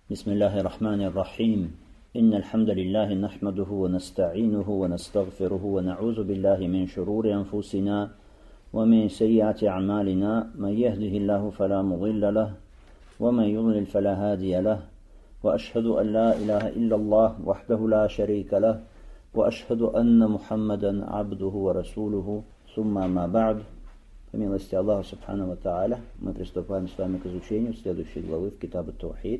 بسم الله الرحمن الرحيم إن الحمد لله نحمده ونستعينه ونستغفره ونعوذ بالله من شرور أنفسنا ومن سيئات أعمالنا من يهده الله فلا مضل له ومن يضلل فلا هادي له وأشهد أن لا إله إلا الله وحده لا شريك له وأشهد أن محمدا عبده ورسوله ثم ما بعد. По милости Аллаха Субхану ва Тааля, мы приступаем с вами к изучению следующей главы в Китаб ат-Таухид.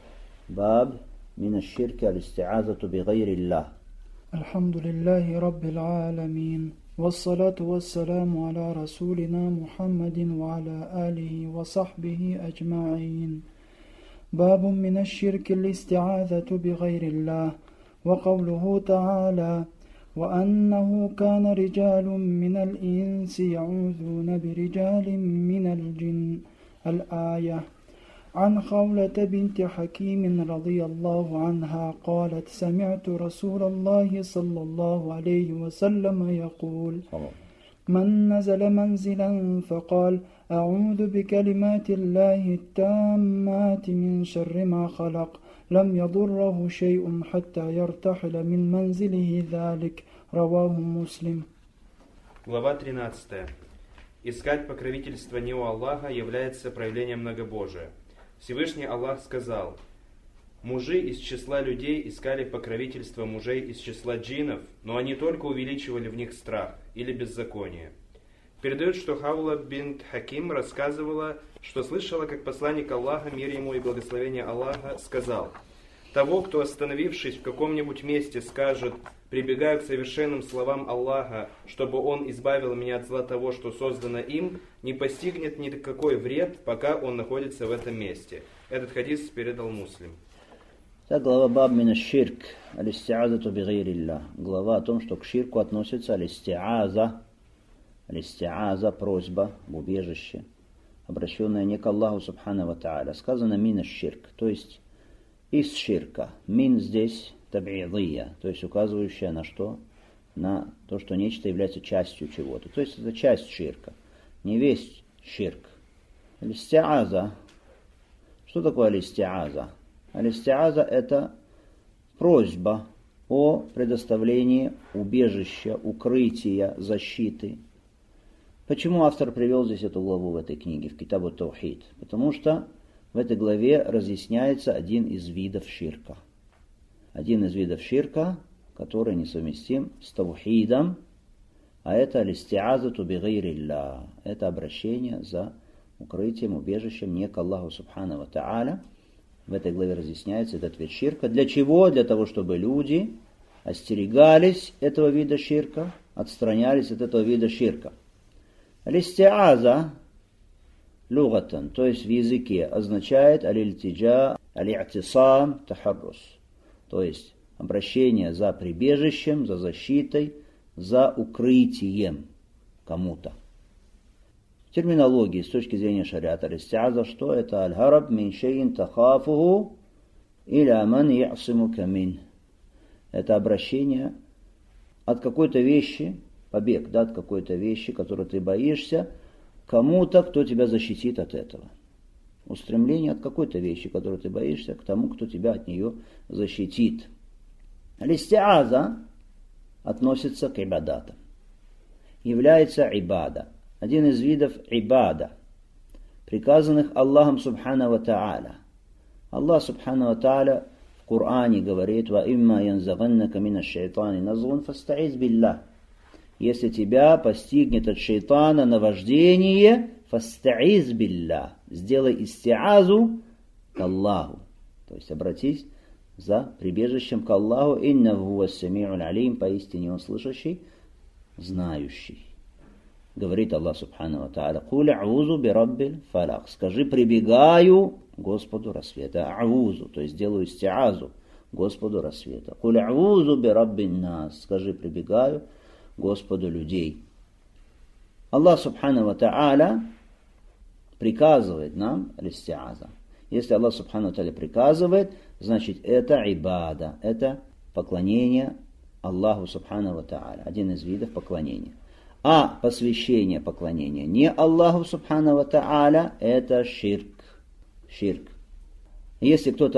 باب من الشرك الاستعاذة بغير الله. الحمد لله رب العالمين والصلاة والسلام على رسولنا محمد وعلى آله وصحبه أجمعين. باب من الشرك الاستعاذة بغير الله. وقوله تعالى وأنه كان رجال من الإنس يعوذون برجال من الجن الآية. عن خولة بنت حكيم رضي الله عنها قالت سمعت رسول الله صلى الله عليه وسلم يقول من نزل منزلا فقال أعوذ بكلمات الله التامات من شر ما خلق لم يضره شيء حتى يرتحل من منزله ذلك. رواه مسلم. Глава 13. Искать покровительство не у Аллаха является проявлением многобожия. Всевышний Аллах сказал: «Мужи из числа людей искали покровительство мужей из числа джиннов, но они только увеличивали в них страх или беззаконие». Передают, что Хаула бинт Хаким рассказывала, что слышала, как посланник Аллаха, мир ему и благословение Аллаха, сказал: «Того, кто, остановившись в каком-нибудь месте, скажет: прибегаю к совершенным словам Аллаха, чтобы он избавил меня от зла того, что создано им, не постигнет никакой вред, пока он находится в этом месте». Этот хадис передал Муслим. Так, глава баб мин аш-ширк аль-истиазату бигайриллах. Глава о том, что к ширку относится аль-истиаза, просьба, убежище, обращенная не к Аллаху Субхану ва Тааля. Сказано мин аш-ширк, то есть из ширка. Мин здесь таб'идия, то есть указывающая на что? На то, что нечто является частью чего-то. То есть это часть ширка, не весь ширк. Аль-истиаза. Что такое аль-истиаза? Аль-истиаза — это просьба о предоставлении убежища, укрытия, защиты. Почему автор привел здесь эту главу в этой книге, в Китаб ат-Таухид? Потому что в этой главе разъясняется один из видов ширка. Один из видов ширка, который несовместим с таухидом, а это аль-истиазату бигайриллах. Это обращение за укрытием, убежищем не к Аллаху Субхану ва Тааля. В этой главе разъясняется этот вид ширка. Для чего? Для того, чтобы люди остерегались этого вида ширка, отстранялись от этого вида ширка. Аль-истиаза лугатан, то есть в языке, означает аль-илтиджа, аль-и'тисам, тахаррус. То есть обращение за прибежищем, за защитой, за укрытием кому-то. В терминологии, с точки зрения шариата, аль-истиаза, что это? Аль-хараб мин шейин тахафуху иля ман я'симука мин. Это обращение от какой-то вещи, побег, от какой-то вещи, которую ты боишься, кому-то, кто тебя защитит от этого. Устремление от какой-то вещи, которую ты боишься, к тому, кто тебя от нее защитит. Аль-истиаза относится к ибадатам. Является ибада. Один из видов ибада, приказанных Аллахом Субхану ва Тааля. Аллах Субхану ва Тааля в Коране говорит: «Ва имма янзаганнака минаш шайтани назгун фастаиз биллах». Если тебя постигнет от шайтана наваждение, фастаиз биллах, сделай истиазу к Аллаху. То есть обратись за прибежищем к Аллаху. Иннаху хуас-сами'уль алим, поистине он слышащий, знающий. Говорит Аллах Субхану ва Тааля: «Куль а'узу би раббиль фалак». Скажи: прибегаю Господу рассвета. А'узу, то есть делаю истиазу Господу рассвета. Куль а'узу би раббин нас. Скажи: прибегаю Господу людей. Аллах Субхану ва Тааля приказывает нам аль-истиаза. Если Аллах Субхану ва Тааля приказывает, значит это ибада, это поклонение Аллаху Субхану ва Тааля, один из видов поклонения. А посвящение поклонения не Аллаху Субхану ва Тааля — это ширк. Ширк. Если кто-то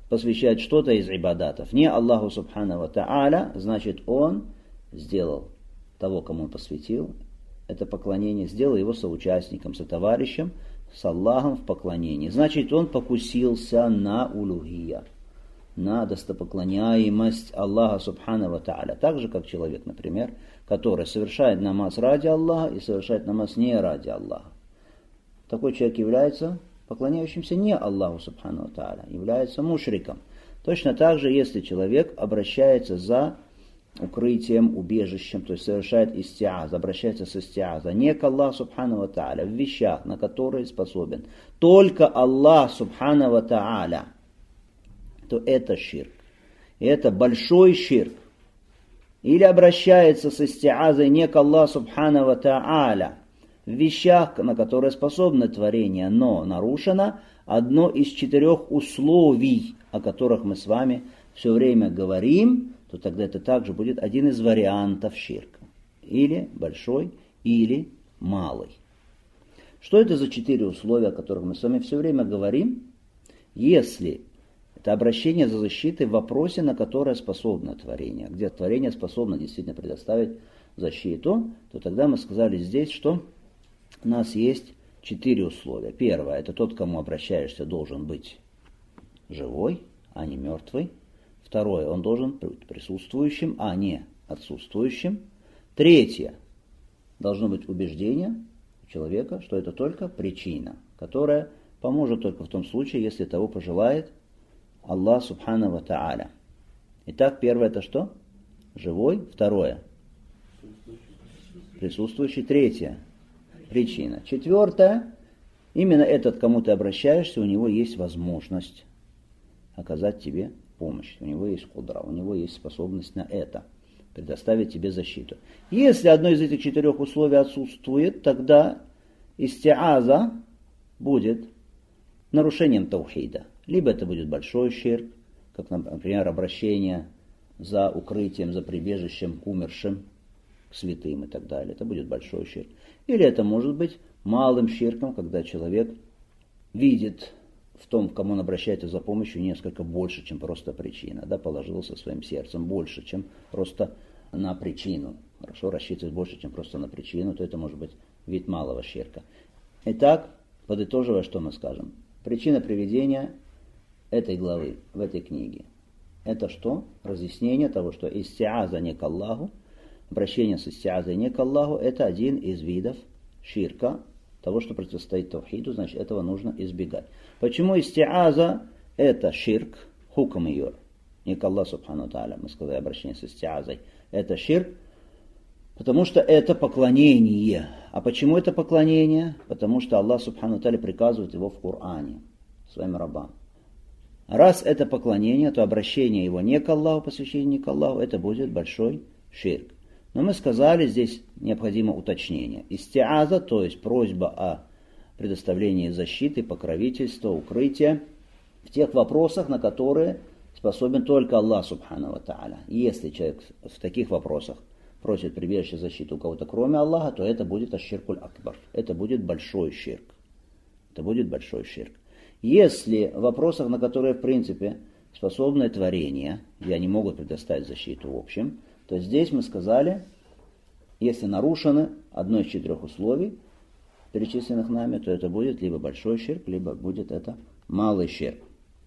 посвящает что-то из ибадатов не Аллаху Субхану ва Тааля, значит он сделал того, кому он посвятил это поклонение, сделал его соучастником, сотоварищем с Аллахом в поклонении. Значит, он покусился на улухия, на достопоклоняемость Аллаха Субхану ва Тааля. Так же, как человек, например, который совершает намаз ради Аллаха и совершает намаз не ради Аллаха. Такой человек является поклоняющимся не Аллаху Субхану ва Тааля, является мушриком. Точно так же, если человек обращается за укрытием, убежищем, то есть совершает истиаз, обращается с истиаза не к Аллаху Субхану ва Тааля, в вещах, на которые способен только Аллах Субхану ва Тааля, то это ширк. И это большой ширк. Или обращается с истиазой не к Аллаху Субхану ва Тааля, в вещах, на которые способно творение, но нарушено одно из 4 условий, о которых мы с вами все время говорим, то тогда это также будет один из вариантов ширка. Или большой, или малый. Что это за 4 условия, о которых мы с вами все время говорим? Если это обращение за защитой в вопросе, на которое способно творение, где творение способно действительно предоставить защиту, то тогда мы сказали здесь, что у нас есть 4 условия. Первое, это тот, к кому обращаешься, должен быть живой, а не мертвый. Второе, он должен быть присутствующим, а не отсутствующим. Третье, должно быть убеждение у человека, что это только причина, которая поможет только в том случае, если того пожелает Аллах Субхану ва Тааля. Итак, первое это что? Живой. Второе, присутствующий. Третье, причина. Четвертое, именно этот, к кому ты обращаешься, у него есть возможность оказать тебе помощь, у него есть кудра, у него есть способность на это, предоставить тебе защиту. Если одно из этих 4 условий отсутствует, тогда истиаза будет нарушением таухида. Либо это будет большой ширк, как, например, обращение за укрытием, за прибежищем к умершим, к святым и так далее. Это будет большой ширк. Или это может быть малым ширком, когда человек видит в том, к кому он обращается за помощью, несколько больше, чем просто причина. Да, положился своим сердцем больше, чем просто на причину. Хорошо, рассчитывать больше, чем просто на причину, то это может быть вид малого ширка. Итак, подытоживая, что мы скажем. Причина приведения этой главы, в этой книге, это что? Разъяснение того, что истиаза не к Аллаху, обращение с истиазой не к Аллаху, это один из видов ширка, того, что противостоит тавхиду, значит, этого нужно избегать. Почему истиаза это ширк, хукм ее, не к Аллаху Субхану ва Тааля, мы сказали, обращение с истиазой, это ширк, потому что это поклонение. А почему это поклонение? Потому что Аллах Субхану ва Тааля приказывает его в Коране своим рабам. Раз это поклонение, то обращение его не к Аллаху, посвящение не к Аллаху, это будет большой ширк. Но мы сказали, здесь необходимо уточнение. Истиаза, то есть просьба о предоставлении защиты, покровительства, укрытия в тех вопросах, на которые способен только Аллах Субхану ва Тааля. Если человек в таких вопросах просит прибежище защиты у кого-то кроме Аллаха, то это будет аш-ширкуль акбар. Это будет большой ширк. Это будет большой ширк. Если в вопросах, на которые в принципе способны творения, где они могут предоставить защиту в общем, то здесь мы сказали, если нарушено одно из 4 условий, перечисленных нами, то это будет либо большой ширк, либо будет это малый ширк.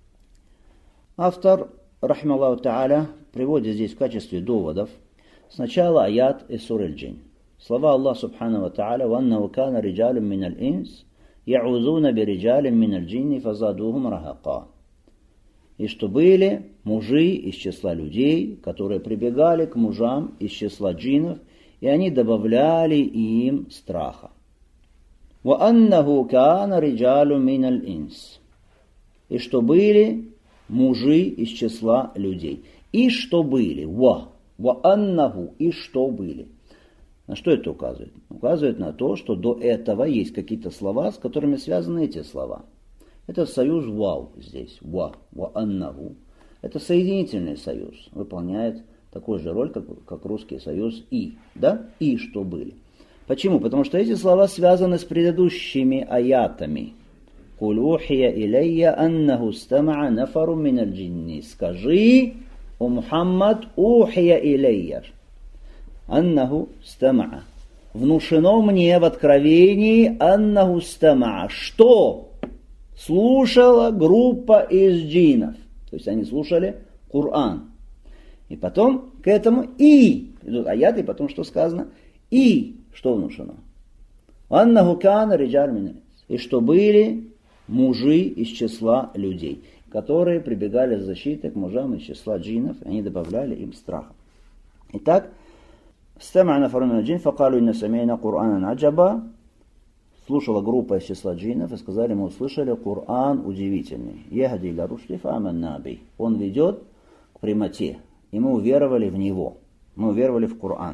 Автор, рахималлаху та'аля, приводит здесь в качестве доводов сначала аят из суры Аль-Джин. Слова Аллаха Субхану ва Тааля: «Ваннаху кана риджалун миналь инс, я'узуна бириджалин миналь джинни фазадухум рахака». И что были мужи из числа людей, которые прибегали к мужам из числа джиннов, и они добавляли им страха. «Вааннаху кана риджалун миналь инс». И что были мужи из числа людей. И что были. Вааннаху. И что были. На что это указывает? Указывает на то, что до этого есть какие-то слова, с которыми связаны эти слова. Это союз вау здесь. Вааннаху. Это соединительный союз. Выполняет такую же роль, как русский союз и. Да? И что были. Почему? Потому что эти слова связаны с предыдущими аятами, «Куль ухия илейя аннаху стама'a нафару миналь джинни». Скажи, о Мухаммад, ухия илейя аннаху стама'a. Внушено мне в откровении аннаху стама'a, что слушала группа из джиннов. То есть они слушали Коран. И потом к этому и, идут аяты, и потом что сказано? И, что внушено? Аннаху кана риджаль мин ал-инс. И что были мужи из числа людей, которые прибегали с защитой к мужам из числа джиннов, и они добавляли им страха. Итак, стама'a нафару миналь джинни, факалу инна самейна Кур'анан аджаба. Слушала группа из числа джиннов и сказали, мы услышали Коран удивительный. Яхди ля рушди фааманна би. Он ведет к прямоте. И мы уверовали в него. Мы уверовали в Коран.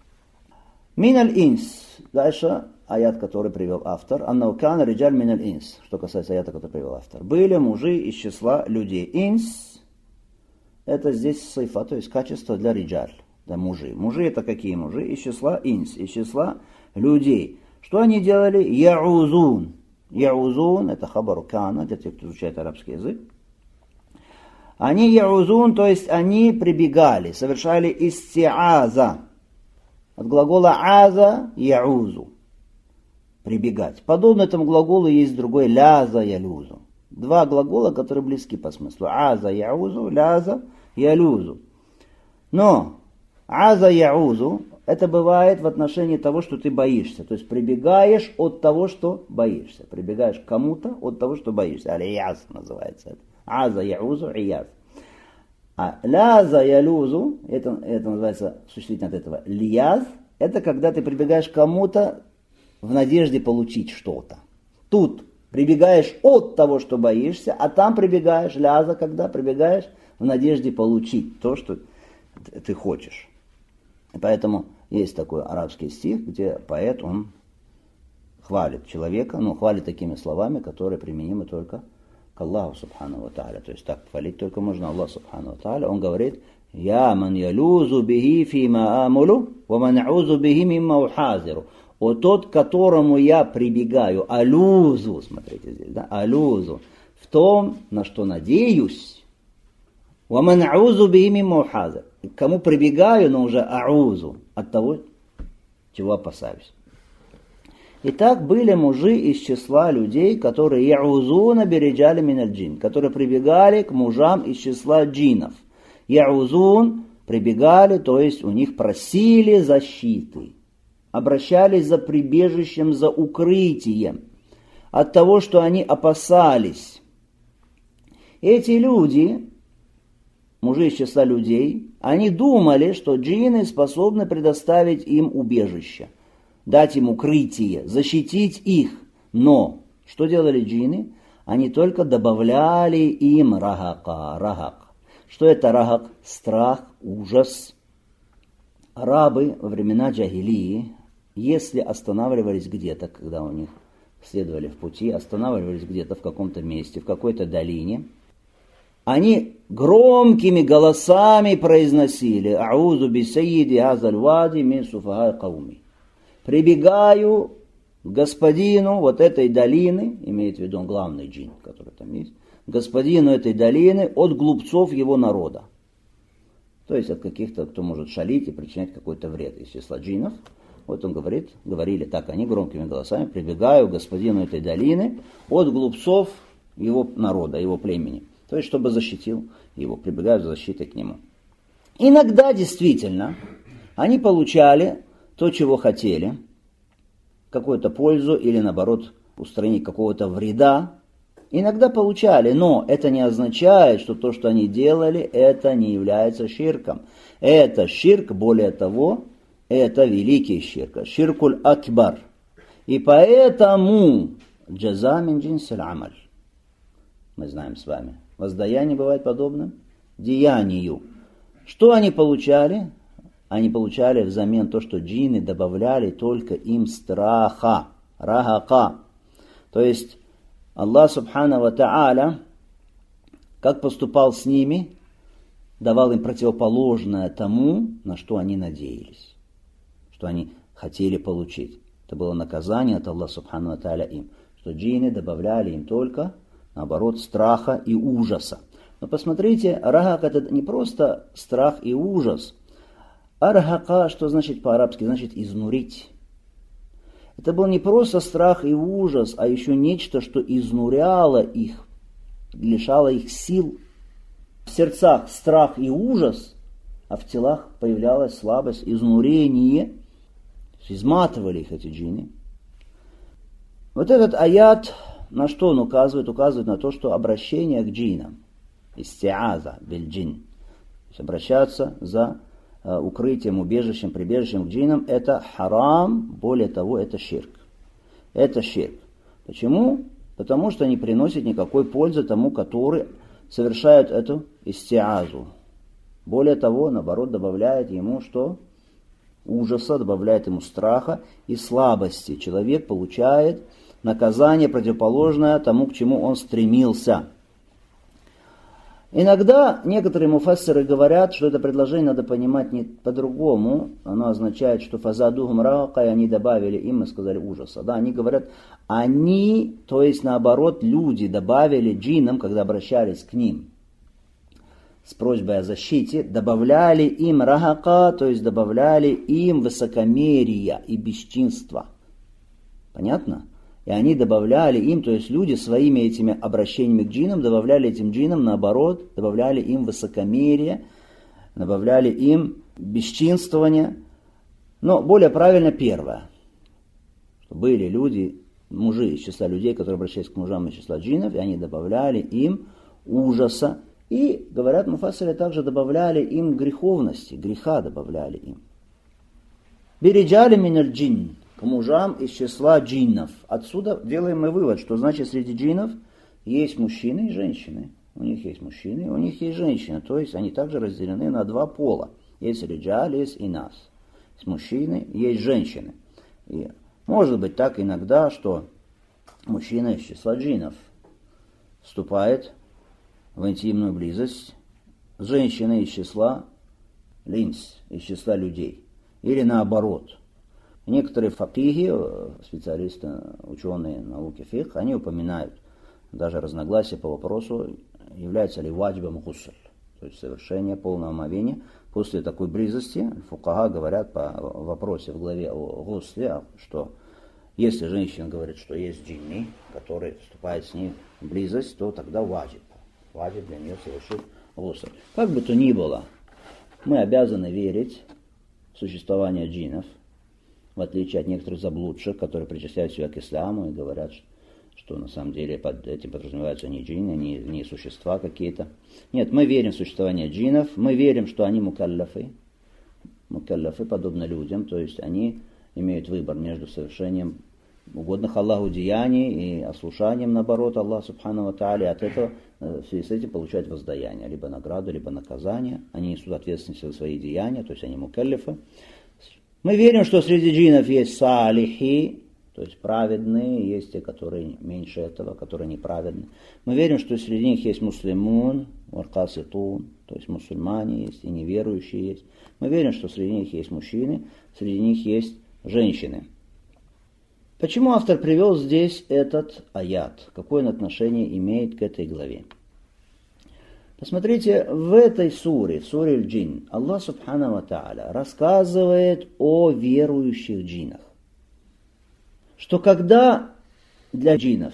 Миналь инс. Дальше аят, который привел автор. Аннау кана риджаль миналь инс. Что касается аята, который привел автор. Были мужи из числа людей. Инс. Это здесь сайфа, то есть качество для риджаль. Для мужей. Мужи это какие мужи? Из числа инс. Из числа людей. Что они делали? Яузун. Яузун, это хабару кана, для тех, кто изучает арабский язык. Они яузун, то есть они прибегали, совершали истиаза. От глагола аза яузу. Прибегать. Подобно этому глаголу есть другой ляза ялюзу. Два глагола, которые близки по смыслу. Аза яузу, ляза ялюзу. Но аза яузу это бывает в отношении того, что ты боишься. То есть прибегаешь от того, что боишься. Прибегаешь к кому-то от того, что боишься. Алияз называется это. Аза яузу ияз. А ляза ялюзу, это называется существительное от этого. Лияз, это когда ты прибегаешь к кому-то в надежде получить что-то. Тут прибегаешь от того, что боишься, а там прибегаешь, ляза, когда прибегаешь в надежде получить то, что ты хочешь. И поэтому есть такой арабский стих, где поэт, он хвалит человека, но хвалит такими словами, которые применимы только к Аллаху Субхану ва Тааля. То есть так хвалить только можно Аллаху Субхану ва Тааля. Он говорит, «Я ман ялузу бихи фима амулу, ва ман аузу бихи мимма ухазиру». О тот, к которому я прибегаю, алюзу, смотрите здесь, да, алюзу, в том, на что надеюсь, ва ман аузу бихи мимма ухазиру. К кому прибегаю, но уже аузу, от того, чего опасаюсь. Итак, были мужи из числа людей, которые яузуна бириджали миналь джин, которые прибегали к мужам из числа джинов. Яузун прибегали, то есть у них просили защиты, обращались за прибежищем, за укрытием от того, что они опасались. Эти люди, мужи из числа людей, они думали, что джинны способны предоставить им убежище, дать им укрытие, защитить их. Но что делали джинны? Они только добавляли им рахак. Что это рахак? Страх, ужас. Арабы во времена джахилии, если останавливались где-то, когда у них следовали в пути, останавливались где-то в каком-то месте, в какой-то долине, они громкими голосами произносили «Аузу би сайиди азаль вади мин суфахай кауми». Прибегаю к господину вот этой долины, имеет в виду главный джин, который там есть, господину этой долины от глупцов его народа. То есть от каких-то, кто может шалить и причинять какой-то вред из числа джинов. Вот он говорили так они громкими голосами, прибегаю к господину этой долины от глупцов его народа, его племени. То есть, чтобы защитил его, прибегаю за защитой к нему. Иногда действительно они получали то, чего хотели, какую-то пользу или наоборот устранить какого-то вреда. Иногда получали, но это не означает, что то, что они делали, это не является ширком. Это ширк, более того, это великий ширк, ширкуль акбар. И поэтому джаза мин джинсиль амаль. Мы знаем с вами. Воздаяние бывает подобным деянию. Что они получали? Они получали взамен то, что джинны добавляли только им страха, рахака. То есть Аллах Субхану ва Тааля, как поступал с ними, давал им противоположное тому, на что они надеялись, что они хотели получить. Это было наказание от Аллаха Субхану ва Тааля им. что джинны добавляли им только, наоборот, страха и ужаса. Но посмотрите, рахак это не просто страх и ужас. Архака, что значит по-арабски, значит изнурить. Это был не просто страх и ужас, а еще нечто, что изнуряло их, лишало их сил. В сердцах страх и ужас, а в телах появлялась слабость, изнурение. Изматывали их эти джинны. Вот этот аят на что он указывает? Указывает на то, что обращение к джиннам, истиаза биль-джин, то есть обращаться за укрытием, убежищем, прибежищем к джиннам, это харам, более того, это ширк. Это ширк. Почему? Потому что не приносит никакой пользы тому, который совершает эту истиазу. Более того, наоборот, добавляет ему что? Ужаса, добавляет ему страха и слабости. Человек получает наказание, противоположное тому, к чему он стремился. Иногда некоторые муфассиры говорят, что это предложение надо понимать не по-другому. Оно означает, что фазадухум рака, и они добавили им, мы сказали, ужаса. Да, они говорят, они, то есть наоборот, люди добавили джиннам, когда обращались к ним с просьбой о защите, добавляли им рагака, то есть добавляли им высокомерия и бесчинства. Понятно? И они добавляли им, то есть люди своими этими обращениями к джиннам добавляли этим джиннам, наоборот, добавляли им высокомерие, добавляли им бесчинствование. Но более правильно первое. Что были люди, мужи из числа людей, которые обращались к мужам из числа джиннов, и они добавляли им ужаса. И, говорят муфассиры, также добавляли им греховности, греха добавляли им. Бириджали миналь джин, к мужам из числа джиннов. Отсюда делаем мы вывод, что значит среди джиннов есть мужчины и женщины. У них есть мужчины, у них есть женщины. То есть они также разделены на два пола. Есть риджаль, есть инас. Есть мужчины, есть женщины. И может быть так иногда, что мужчина из числа джиннов вступает в интимную близость с женщиной из числа линс, из числа людей. Или наоборот. Некоторые факихи, специалисты, ученые науки фикх, они упоминают даже разногласия по вопросу, является ли ваджибом гусль, то есть совершение полного омовения. После такой близости фукаха говорят по вопросе в главе о гусле, что если женщина говорит, что есть джинни, который вступает с ней в близость, то тогда ваджиб для нее совершить гусль. Как бы то ни было, мы обязаны верить в существование джиннов, в отличие от некоторых заблудших, которые причисляют себя к исламу и говорят, что на самом деле под этим подразумеваются не джинны, не существа какие-то. Нет, мы верим в существование джиннов, мы верим, что они мукаллафы подобно людям, то есть они имеют выбор между совершением угодных Аллаху деяний и ослушанием, наоборот, Аллаха субхану ва тааля, от этого в связи с этим получают воздаяние, либо награду, либо наказание. Они несут ответственность за свои деяния, то есть они мукаллафы. Мы верим, что среди джиннов есть салихи, то есть праведные, есть те, которые меньше этого, которые неправедны. Мы верим, что среди них есть муслимун, варкаситун, то есть мусульмане есть и неверующие есть. Мы верим, что среди них есть мужчины, среди них есть женщины. Почему автор привел здесь этот аят? Какое он отношение имеет к этой главе? Посмотрите, в этой суре, в суре Аль-Джин, Аллах Субхану ва Тааля рассказывает о верующих джиннах. Что когда для джиннов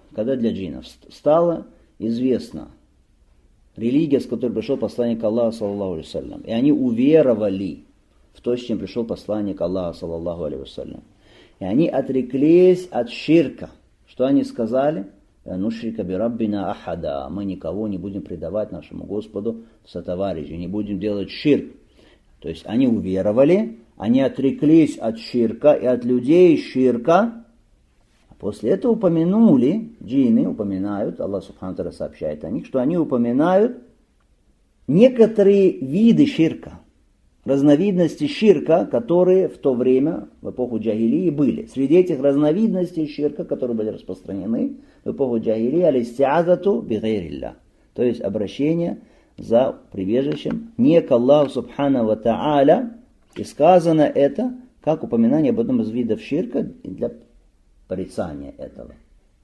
стало известно религия, с которой пришел посланник Аллаха, саллаллаху алейхи вассалям, и они уверовали в то, с чем пришел посланник Аллаха, саллаллаху алейхи вассалям, и они отреклись от ширка. Что они сказали? «Нушрика бираббина ахада». Мы никого не будем предавать нашему Господу сотоварищу, не будем делать ширк. То есть они уверовали, они отреклись от ширка и от людей ширка. А после этого упомянули, джинны упоминают, Аллах Субхану ва Тааля сообщает о них, что они упоминают некоторые виды ширка, разновидности ширка, которые в то время, в эпоху джахилии, были. Среди этих разновидностей ширка, которые были распространены в эпоху джахилии, алистиазату бигайрилля, то есть обращение за прибежищем не к Аллаху Субхану ва Тааля, и сказано это как упоминание об одном из видов ширка для порицания этого.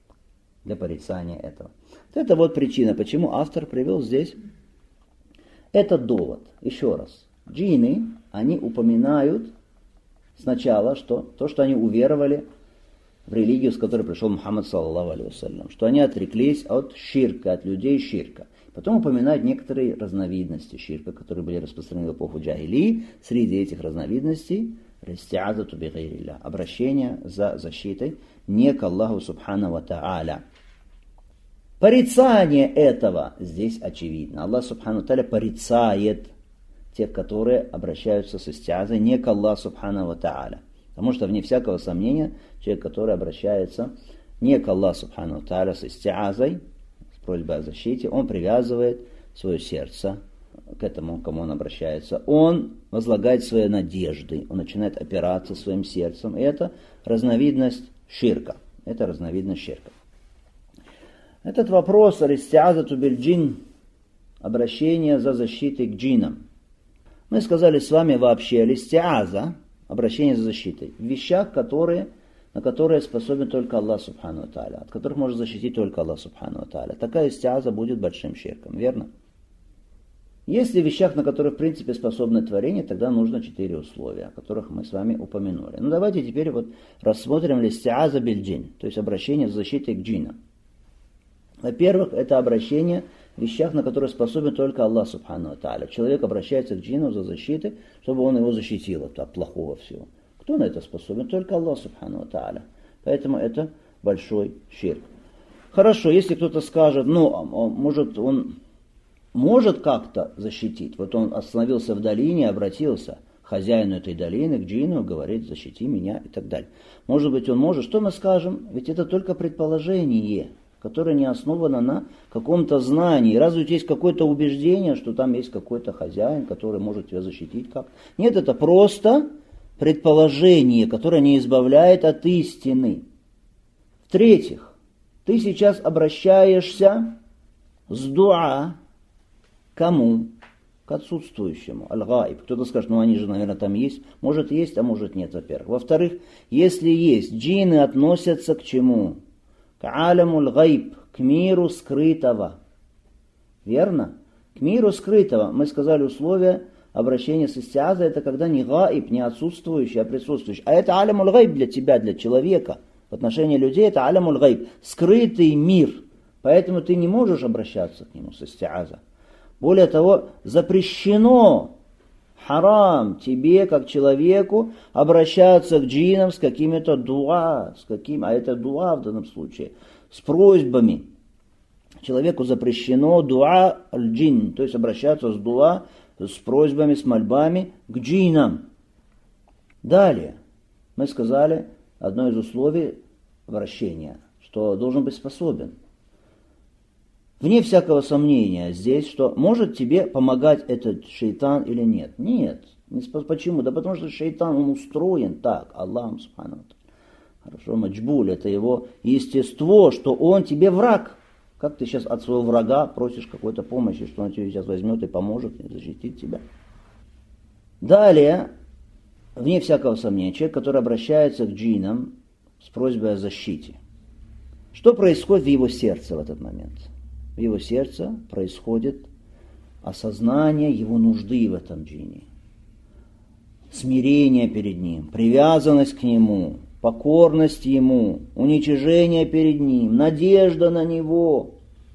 для порицания этого. Это вот причина, почему автор привел здесь этот довод. Еще раз. Джинны, они упоминают сначала, что то, что они уверовали в религию, с которой пришел Мухаммад, саллаллаху алейхи вассалям, что они отреклись от ширка, от людей ширка. Потом упоминают некоторые разновидности ширка, которые были распространены в эпоху джахилии. Среди этих разновидностей ристиазату бигайрилля, обращение за защитой не к Аллаху субхану ва тааля. Порицание этого здесь очевидно. Аллах субхану ва тааля порицает тех, которые обращаются с истиазой не к Аллаху субхану ва тааля. Потому что, вне всякого сомнения, человек, который обращается не к Аллаху субхану ва тааля с истиазой, с просьбой о защите, он привязывает свое сердце к этому, к кому он обращается. Он возлагает свои надежды, он начинает опираться своим сердцем. И это разновидность ширка. Это разновидность ширка. Этот вопрос «Аристиазату биль-джин» – обращение за защитой к джиннам. Мы сказали с вами вообще «Аристиаза» – обращение за защитой в вещах, на которые способен только Аллах субхану ва тааля, от которых может защитить только Аллах субхану ва тааля. Такая истиаза будет большим ширком, верно? Если в вещах, на которые в принципе способны творение, тогда нужно 4 условия, о которых мы с вами упомянули. Ну давайте теперь вот рассмотрим листиаза биль-джин, то есть обращение за защитой к джиннам. Во-первых, это обращение в вещах, на которые способен только Аллах субхану ва тааля. Человек обращается к джинну за защитой, чтобы он его защитил от плохого всего. Кто на это способен? Только Аллах субхану ва тааля. Поэтому это большой ширк. Хорошо, если кто-то скажет, может он может как-то защитить. Вот он остановился в долине, обратился к хозяину этой долины, к джинну, говорит, защити меня и так далее. Может быть, он может. Что мы скажем? Ведь это только предположение, которое не основано на каком-то знании. Разве есть какое-то убеждение, что там есть какой-то хозяин, который может тебя защитить как? Нет, это просто предположение, которое не избавляет от истины. В-третьих, ты сейчас обращаешься с дуа кому? К отсутствующему, аль-гаиб. Кто-то скажет, они же, наверное, там есть. Может есть, а может нет, во-первых. Во-вторых, если есть, джинны относятся к чему? К аляму аль-гаиб, к миру скрытого. Верно? К миру скрытого. Мы сказали условия обращения с истиазой, это когда не гаиб, не отсутствующий, а присутствующий. А это аляму аль-гаиб для тебя, для человека. В отношении людей это аляму аль-гаиб, скрытый мир. Поэтому ты не можешь обращаться к нему с истиазой. Более того, запрещено, харам тебе, как человеку, обращаться к джиннам с какими-то дуа, а это дуа в данном случае, с просьбами. Человеку запрещено дуа аль-джин, то есть обращаться с дуа, с просьбами, с мольбами к джиннам. Далее, мы сказали, одно из условий обращения, что должен быть способен. Вне всякого сомнения здесь, что может тебе помогать этот шейтан или нет. Нет. Почему? Да потому что шейтан, он устроен так, Аллахом субхану ва тааля. Хорошо, маджбуль, это его естество, что он тебе враг. Как ты сейчас от своего врага просишь какой-то помощи, что он тебе сейчас возьмет и поможет, и защитит тебя. Далее, вне всякого сомнения, человек, который обращается к джиннам с просьбой о защите. Что происходит в его сердце в этот момент? В его сердце происходит осознание его нужды в этом джинне. Смирение перед ним, привязанность к нему, покорность ему, уничижение перед ним, надежда на него.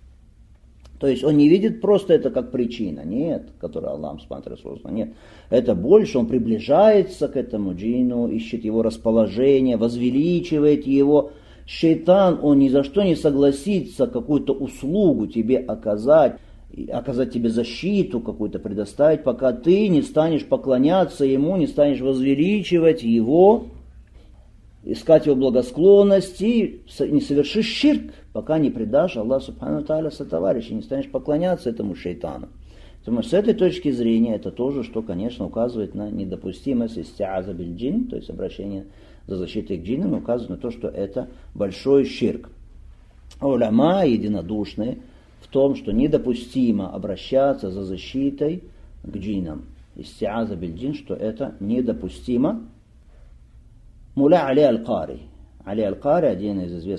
То есть он не видит просто это как причина, нет, которую Аллах создал, нет. Это больше, он приближается к этому джинну, ищет его расположение, возвеличивает его. Шейтан, он ни за что не согласится какую-то услугу тебе оказать тебе защиту какую-то предоставить, пока ты не станешь поклоняться ему, не станешь возвеличивать его, искать его благосклонности, не совершишь ширк, пока не предашь Аллаху субхану ва тааля сотоварища, не станешь поклоняться этому шейтану. Поэтому с этой точки зрения это тоже, что, конечно, указывает на недопустимость истиаза биль-джин, то есть обращение за защитой к джиннам, указывает на то, что это большой ширк. Уляма единодушны в том, что недопустимо обращаться за защитой к джиннам. Истиаза биль-джин, что это недопустимо. Муля Али аль-Кари. Али аль-Кари, один из известных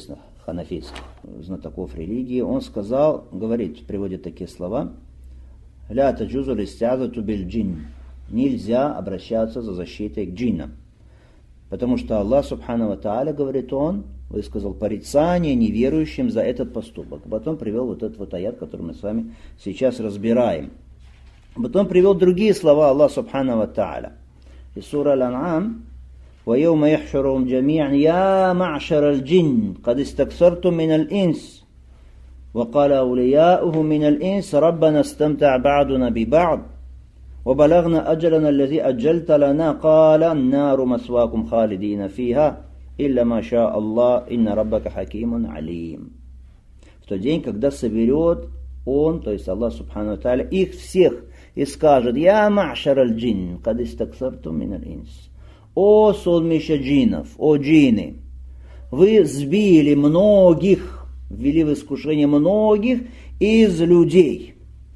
ханафитских знатоков религии, он сказал, говорит, приводит такие слова: «Ля таджузу листиазату биль джин». Нельзя обращаться за защитой к джиннам. Потому что Аллах Субхану ва Тааля, говорит он, высказал порицание неверующим за этот поступок. Потом привел вот этот вот аят, который мы с вами сейчас разбираем. Потом привел другие слова Аллаха Субхану ва Тааля. Из сура Аль-Ан'ам: وَيَوْمَ يَحْشُرُهُمْ جَمِيعًا يَا مَعْشَرَ الْجِنِّ قَدِ اسْتَكْثَرْتُمْ مِنَ الْإِنسِ وَقَالَ أَوْلِيَاؤُهُ مِنَ الْإِنسِ رَبَّنَا اسْتَمْتَعَ بَعْضُنَا بِبَعْضٍ وَبَلَغْنَا أَجَلَنَا الَّذِي أَجَّلْتَ لَنَا قَالَ النَّارُ مَثْوَاكُمْ خَالِدِينَ فِيهَا إِلَّا مَا شَاءَ اللَّهُ إِنَّ رَبَّكَ حَكِيمٌ عَلِيمٌ. В тот день, когда соберет он, то есть Аллах Субхану ва Тааля, их всех и скажет: «Я ма'шар аль-джин, кад истаксартум мин аль-инс». О сонмище джиннов, о джинны, вы сбили многих, ввели в искушение многих из людей.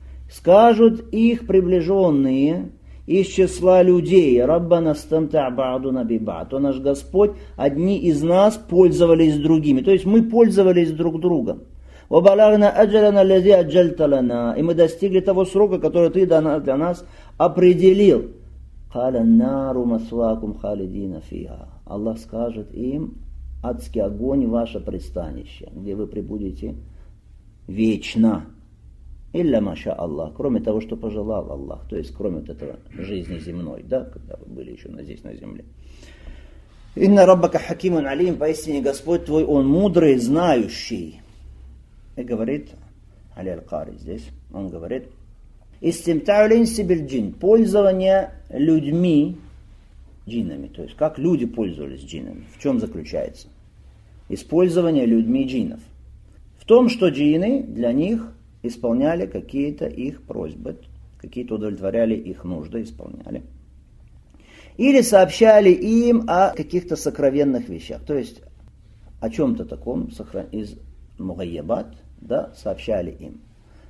Скажут их приближенные из числа людей: «Раббана стамта' ба'дуна би-ба'д». То наш Господь, одни из нас пользовались другими. То есть мы пользовались друг другом. «Вабалагна аджалана лази аджальта лана». И мы достигли того срока, который ты для нас определил. «Каля нару масвакум халидина фиха». Аллах скажет им: адский огонь ваше пристанище, где вы пребудете вечно. Илля маша Аллах, кроме того, что пожелал Аллах, то есть кроме вот этого жизни земной, да, когда вы были еще здесь на земле. Инна раббака хакимун алим, поистине Господь твой, он мудрый, знающий. И говорит Али Аль-Кари здесь, он говорит: истимтау линси биль джин, пользование людьми, джиннами, то есть как люди пользовались джиннами. В чем заключается? Использование людьми джиннов. В том, что джинны для них исполняли какие-то их просьбы, какие-то удовлетворяли их нужды, исполняли. Или сообщали им о каких-то сокровенных вещах, то есть о чем-то таком из мугайябат, да, сообщали им.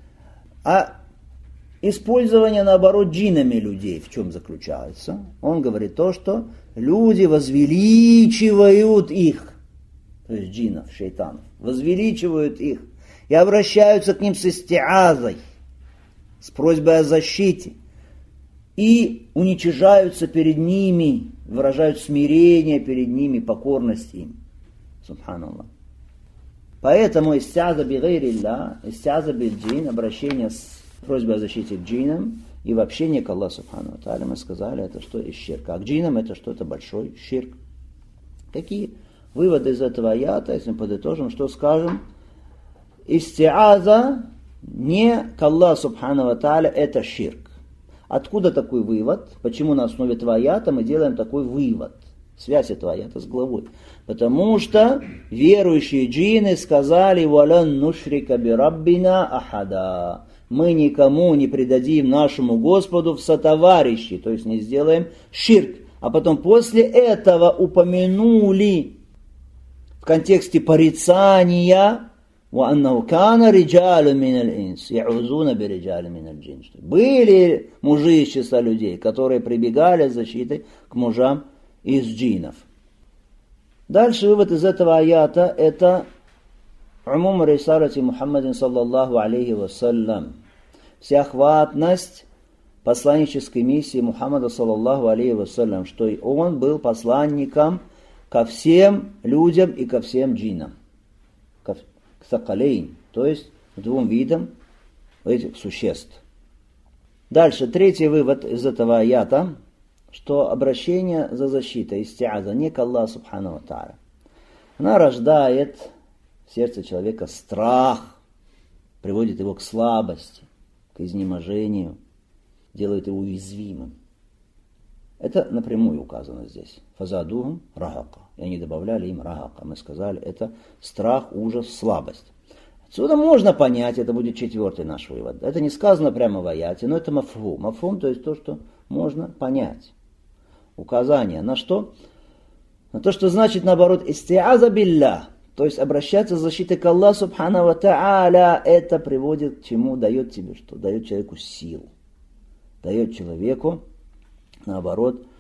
А использование, наоборот, джиннами людей в чем заключается? Он говорит то, что люди возвеличивают их, то есть джиннов, шейтанов, возвеличивают их и обращаются к ним с истиазой, с просьбой о защите, и уничижаются перед ними, выражают смирение перед ними, покорность им. Субханаллах. Поэтому истиаза бигайрилля, истиаза биль-джин, обращение с просьбой о защите к джинам и в общении к Аллаху Субхану ва Тааля, мы сказали, это что из ширка. А к джинам это что-то большой ширк. Какие выводы из этого аята, если мы подытожим, что скажем? Истиаза не к Аллаху Субхану ва Тааля, это ширк. Откуда такой вывод? Почему на основе этого аята мы делаем такой вывод? Связь этого аята с главой. Потому что верующие джинны сказали: «Валан нушрика би раббина ахада». Мы никому не предадим нашему Господу в сотоварищи, то есть не сделаем ширк. А потом после этого упомянули в контексте порицания: وَأَنَّهُ كَانَ رِجَالٌ مِنَ الْإِنسِ يَعُوذُونَ بِرِجَالٍ مِنَ الْجِنِّ. Были мужи из числа людей, которые прибегали с защитой к мужам из джиннов. Дальше вывод из этого аята — это умум рисалати Мухаммадин саллаллаху алейхи вассалям, всеохватность посланнической миссии Мухаммада саллаллаху алейхи вассалям, что он был посланником ко всем людям и ко всем джиннам, к сакалейн, то есть к двум видам этих существ. Дальше, третий вывод из этого аята, что обращение за защитой, истиаза, не к Аллаху Субхану ва Тааля, она рождает в сердце человека страх, приводит его к слабости, к изнеможению, делает его уязвимым. Это напрямую указано здесь. Фазадухум рахака. И они добавляли им рахака. Мы сказали, это страх, ужас, слабость. Отсюда можно понять, это будет четвертый наш вывод. Это не сказано прямо в аяте, но это мафхум. Мафхум, то есть то, что можно понять. Указание на что? На то, что значит, наоборот, истиаза билля, то есть обращаться за защитой к Аллаху Субхану ва Тааля, это приводит к чему? Дает тебе что? Дает человеку силу. Дает человеку, наоборот,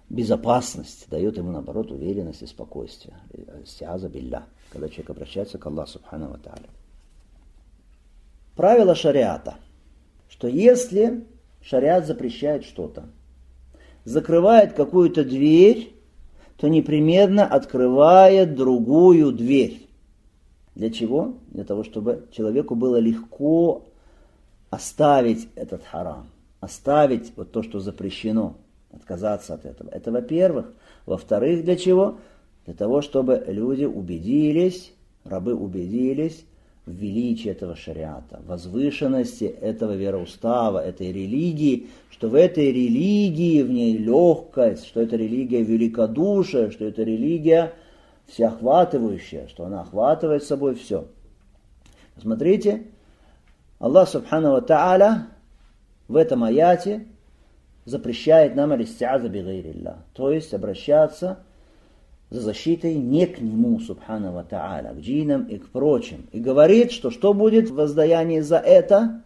безопасность, дает ему, наоборот, уверенность и спокойствие. Истиаза билля, когда человек обращается к Аллаху субхану ва тааля. Правило шариата, что если шариат запрещает что-то, закрывает какую-то дверь, то непременно открывает другую дверь. Для чего? Для того, чтобы человеку было легко оставить этот харам, оставить вот то, что запрещено, отказаться от этого. Это во-первых. Во-вторых, для чего? Для того, чтобы люди убедились, рабы убедились в величии этого шариата, возвышенности этого вероустава, этой религии, что в этой религии, в ней легкость, что это религия великодушия, что это религия всеохватывающая, что она охватывает собой все. Смотрите, Аллах субхану ва тааля в этом аяте запрещает нам алистиаза бигайрилля, то есть обращаться за защитой не к нему, субхану ва тааля, к джинам и к прочим. И говорит, что будет в воздаянии за это?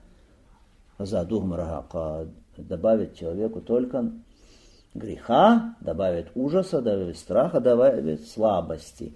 Добавит человеку только греха, добавит ужаса, добавит страха, добавит слабости.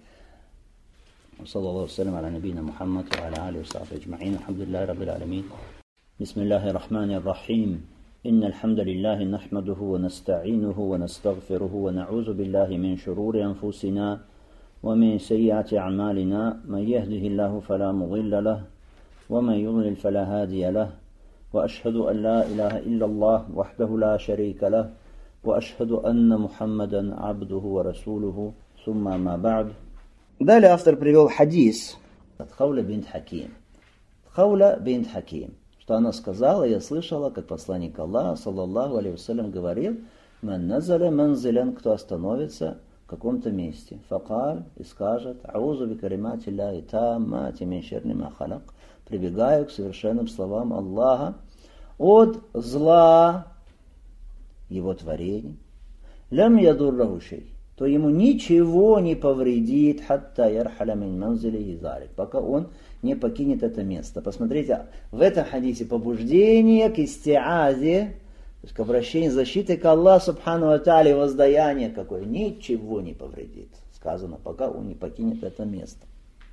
وصلى الله وسلم على نبينا محمد وعلى آله وصحبه أجمعين الحمد لله رب العالمين بسم الله الرحمن الرحيم إن الحمد لله نحمده ونستعينه ونستغفره ونعوذ بالله من شرور أنفسنا ومن سيئات أعمالنا من يهده الله فلا مضل له ومن يضلل فلا هادي له وأشهد أن لا إله إلا الله وحده لا شريك له وأشهد أن محمدا عبده ورسوله ثم ما بعد. Далее автор привел хадис от Хауля бинт Хаким. Хауля бинт Хаким, что она сказала, я слышала, как посланник Аллаха, саллаллаху алейхи вассалям, говорил: «Ман назаля манзилян», кто остановится в каком-то месте, факаль, и скажет: «Аузу би калимати лляхи таммати мин шерри ма халак», прибегаю к совершенным словам Аллаха от зла его творений, лям ядурраху шей, то ему ничего не повредит, хатта ярхаля мин манзилихи залик, пока он не покинет это место. Посмотрите, в этом хадисе побуждение к истиазе, то есть к обращению защиты к Аллаху субхану ва тааля, воздаяние какое, ничего не повредит. Сказано, пока он не покинет это место.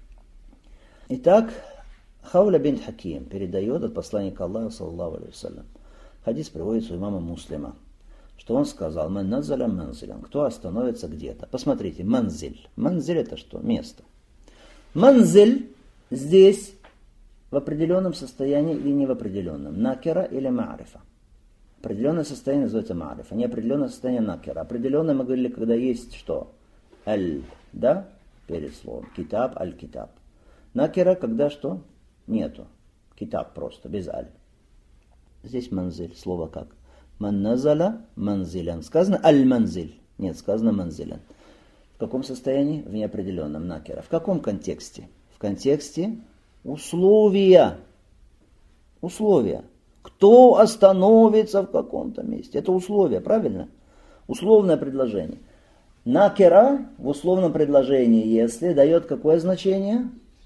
Итак, Хауля бинт Хаким передает от посланника Аллаха, саллаллаху алейхи вассалям. Хадис приводится у имама Муслима, что он сказал: «Ман назаля манзилян», кто остановится где-то. Посмотрите, манзиль. Манзиль это что? Место. Манзиль здесь в определенном состоянии или не в определенном. Накера или маарифа. Определенное состояние называется маарифа. Неопределенное состояние накера. Определенное мы говорили, когда есть что? Аль, да? Перед словом. Китаб, аль-китаб. Накера, когда что? Нету. Китаб просто, без аль. Здесь манзиль. Слово как? Ман назаля манзилян. Сказано аль-манзиль. Нет, сказано манзилян. В каком состоянии? В неопределенном, накера. В каком контексте? В контексте условия. Условия. Кто остановится в каком-то месте? Это условие, правильно? Условное предложение. Накера в условном предложении, если дает какое значение?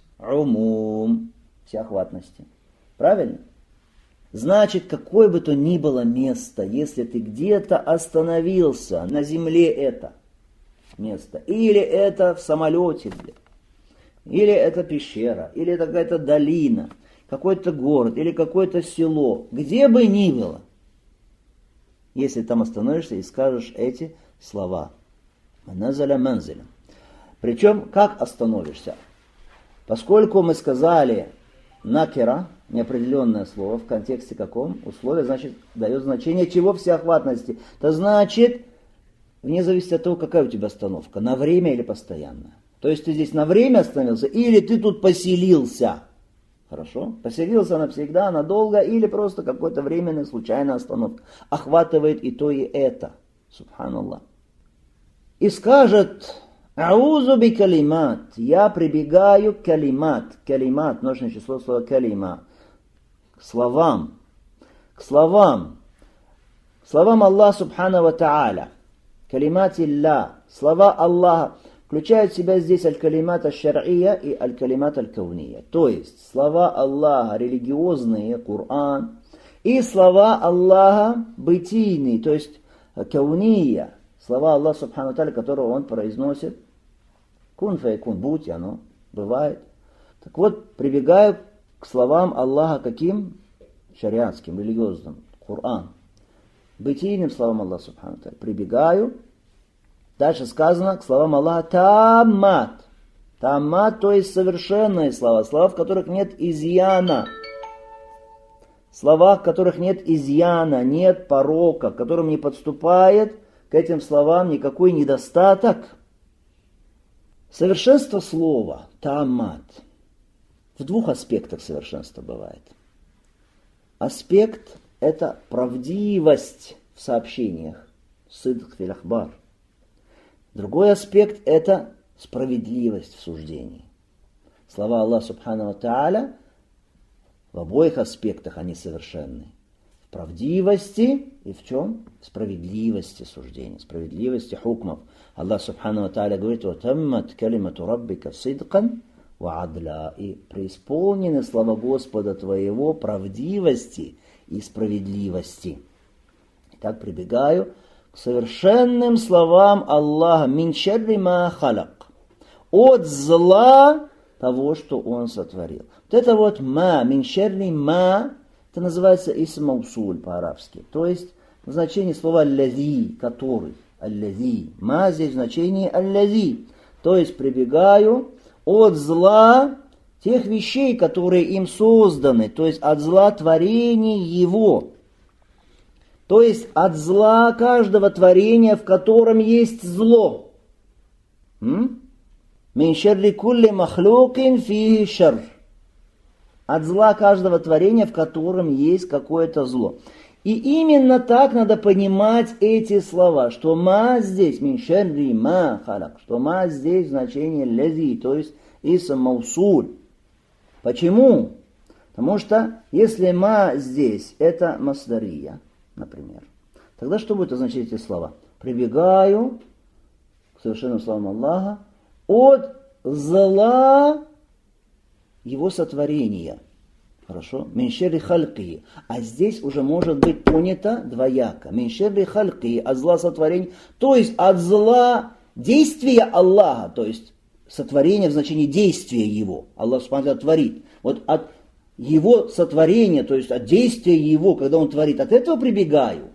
Умум. Всеохватности. Правильно? Значит, какое бы то ни было место, если ты где-то остановился, на земле это место, или это в самолете, или это пещера, или это какая-то долина, какой-то город, или какое-то село, где бы ни было, если там остановишься и скажешь эти слова. Назаля манзиля. Причем, как остановишься? Поскольку мы сказали накера, неопределенное слово, в контексте каком? Условие, значит, дает значение чего? Всеохватности. Это значит, вне зависимости от того, какая у тебя остановка, на время или постоянно. То есть ты здесь на время остановился, или ты тут поселился. Хорошо? Поселился навсегда, надолго, или просто какой-то временный, случайная остановка. Охватывает и то, и это. Субханаллах. И скажет: «Аузу би калимат», я прибегаю к калимат. Калимат, множественное число слова калима. К словам. К словам. К словам Аллаха субхану ва тааля. Калимат илля. Слова Аллаха включают в себя здесь аль-калимат аль-шар'ия и аль-калимат аль-кавния. То есть слова Аллаха религиозные, Коран, и слова Аллаха бытийные, то есть кавния. Слова Аллаха Субхану Тааля, которые он произносит. Кун фаякун, будь, и оно бывает. Так вот, прибегаю к словам Аллаха каким? Шариатским, религиозным. Коран. Бытийным словам Аллаха Субхану Тааля. Прибегаю. Дальше сказано к словам Аллаха таммат. Таммат, то есть совершенные слова. Слова, в которых нет изъяна. Слова, в которых нет изъяна, нет порока, к которым не подступает к этим словам никакой недостаток. Совершенство слова, таммат, в двух аспектах совершенства бывает. Аспект – это правдивость в сообщениях, сидк фил ахбар. Другой аспект – это справедливость в суждении. Слова Аллаха Субхану Тааля в обоих аспектах они совершенны. В правдивости и в чем? В справедливости суждений, справедливости хукмов. Аллах Субхану Тааля говорит: «Ватаммат калимату раббика сидкан ва адля». И преисполнены слова Господа твоего правдивости и справедливости. Итак, прибегаю к совершенным словам Аллаха: «Мин шарри ма халак». От зла того, что Он сотворил. Вот это вот «ма», «мин шарри ма», это называется исм маусуль по-арабски. То есть в значении слова «аллази», который. «Аллази». «Ма» здесь в значении «аллази». То есть прибегаю от зла тех вещей, которые им созданы. То есть от зла творений его. То есть от зла каждого творения, в котором есть зло. «Мин шарри кулли махлукин фихи шар». От зла каждого творения, в котором есть какое-то зло. И именно так надо понимать эти слова, что ма здесь, мин шарри ма халак, что ма здесь в значении лази, то есть исм маусуль. Почему? Потому что если ма здесь это масдария, например, тогда что будет означать эти слова? Прибегаю к совершенным словам Аллаха от зла его сотворения. Хорошо? Мин шарри халки. А здесь уже может быть понято двояко. Мин шарри халки, от зла сотворения. То есть от зла действия Аллаха, то есть сотворение в значении действия его. Аллах Субхану творит. Вот от его сотворения, то есть от действия его, когда он творит, от этого прибегаю.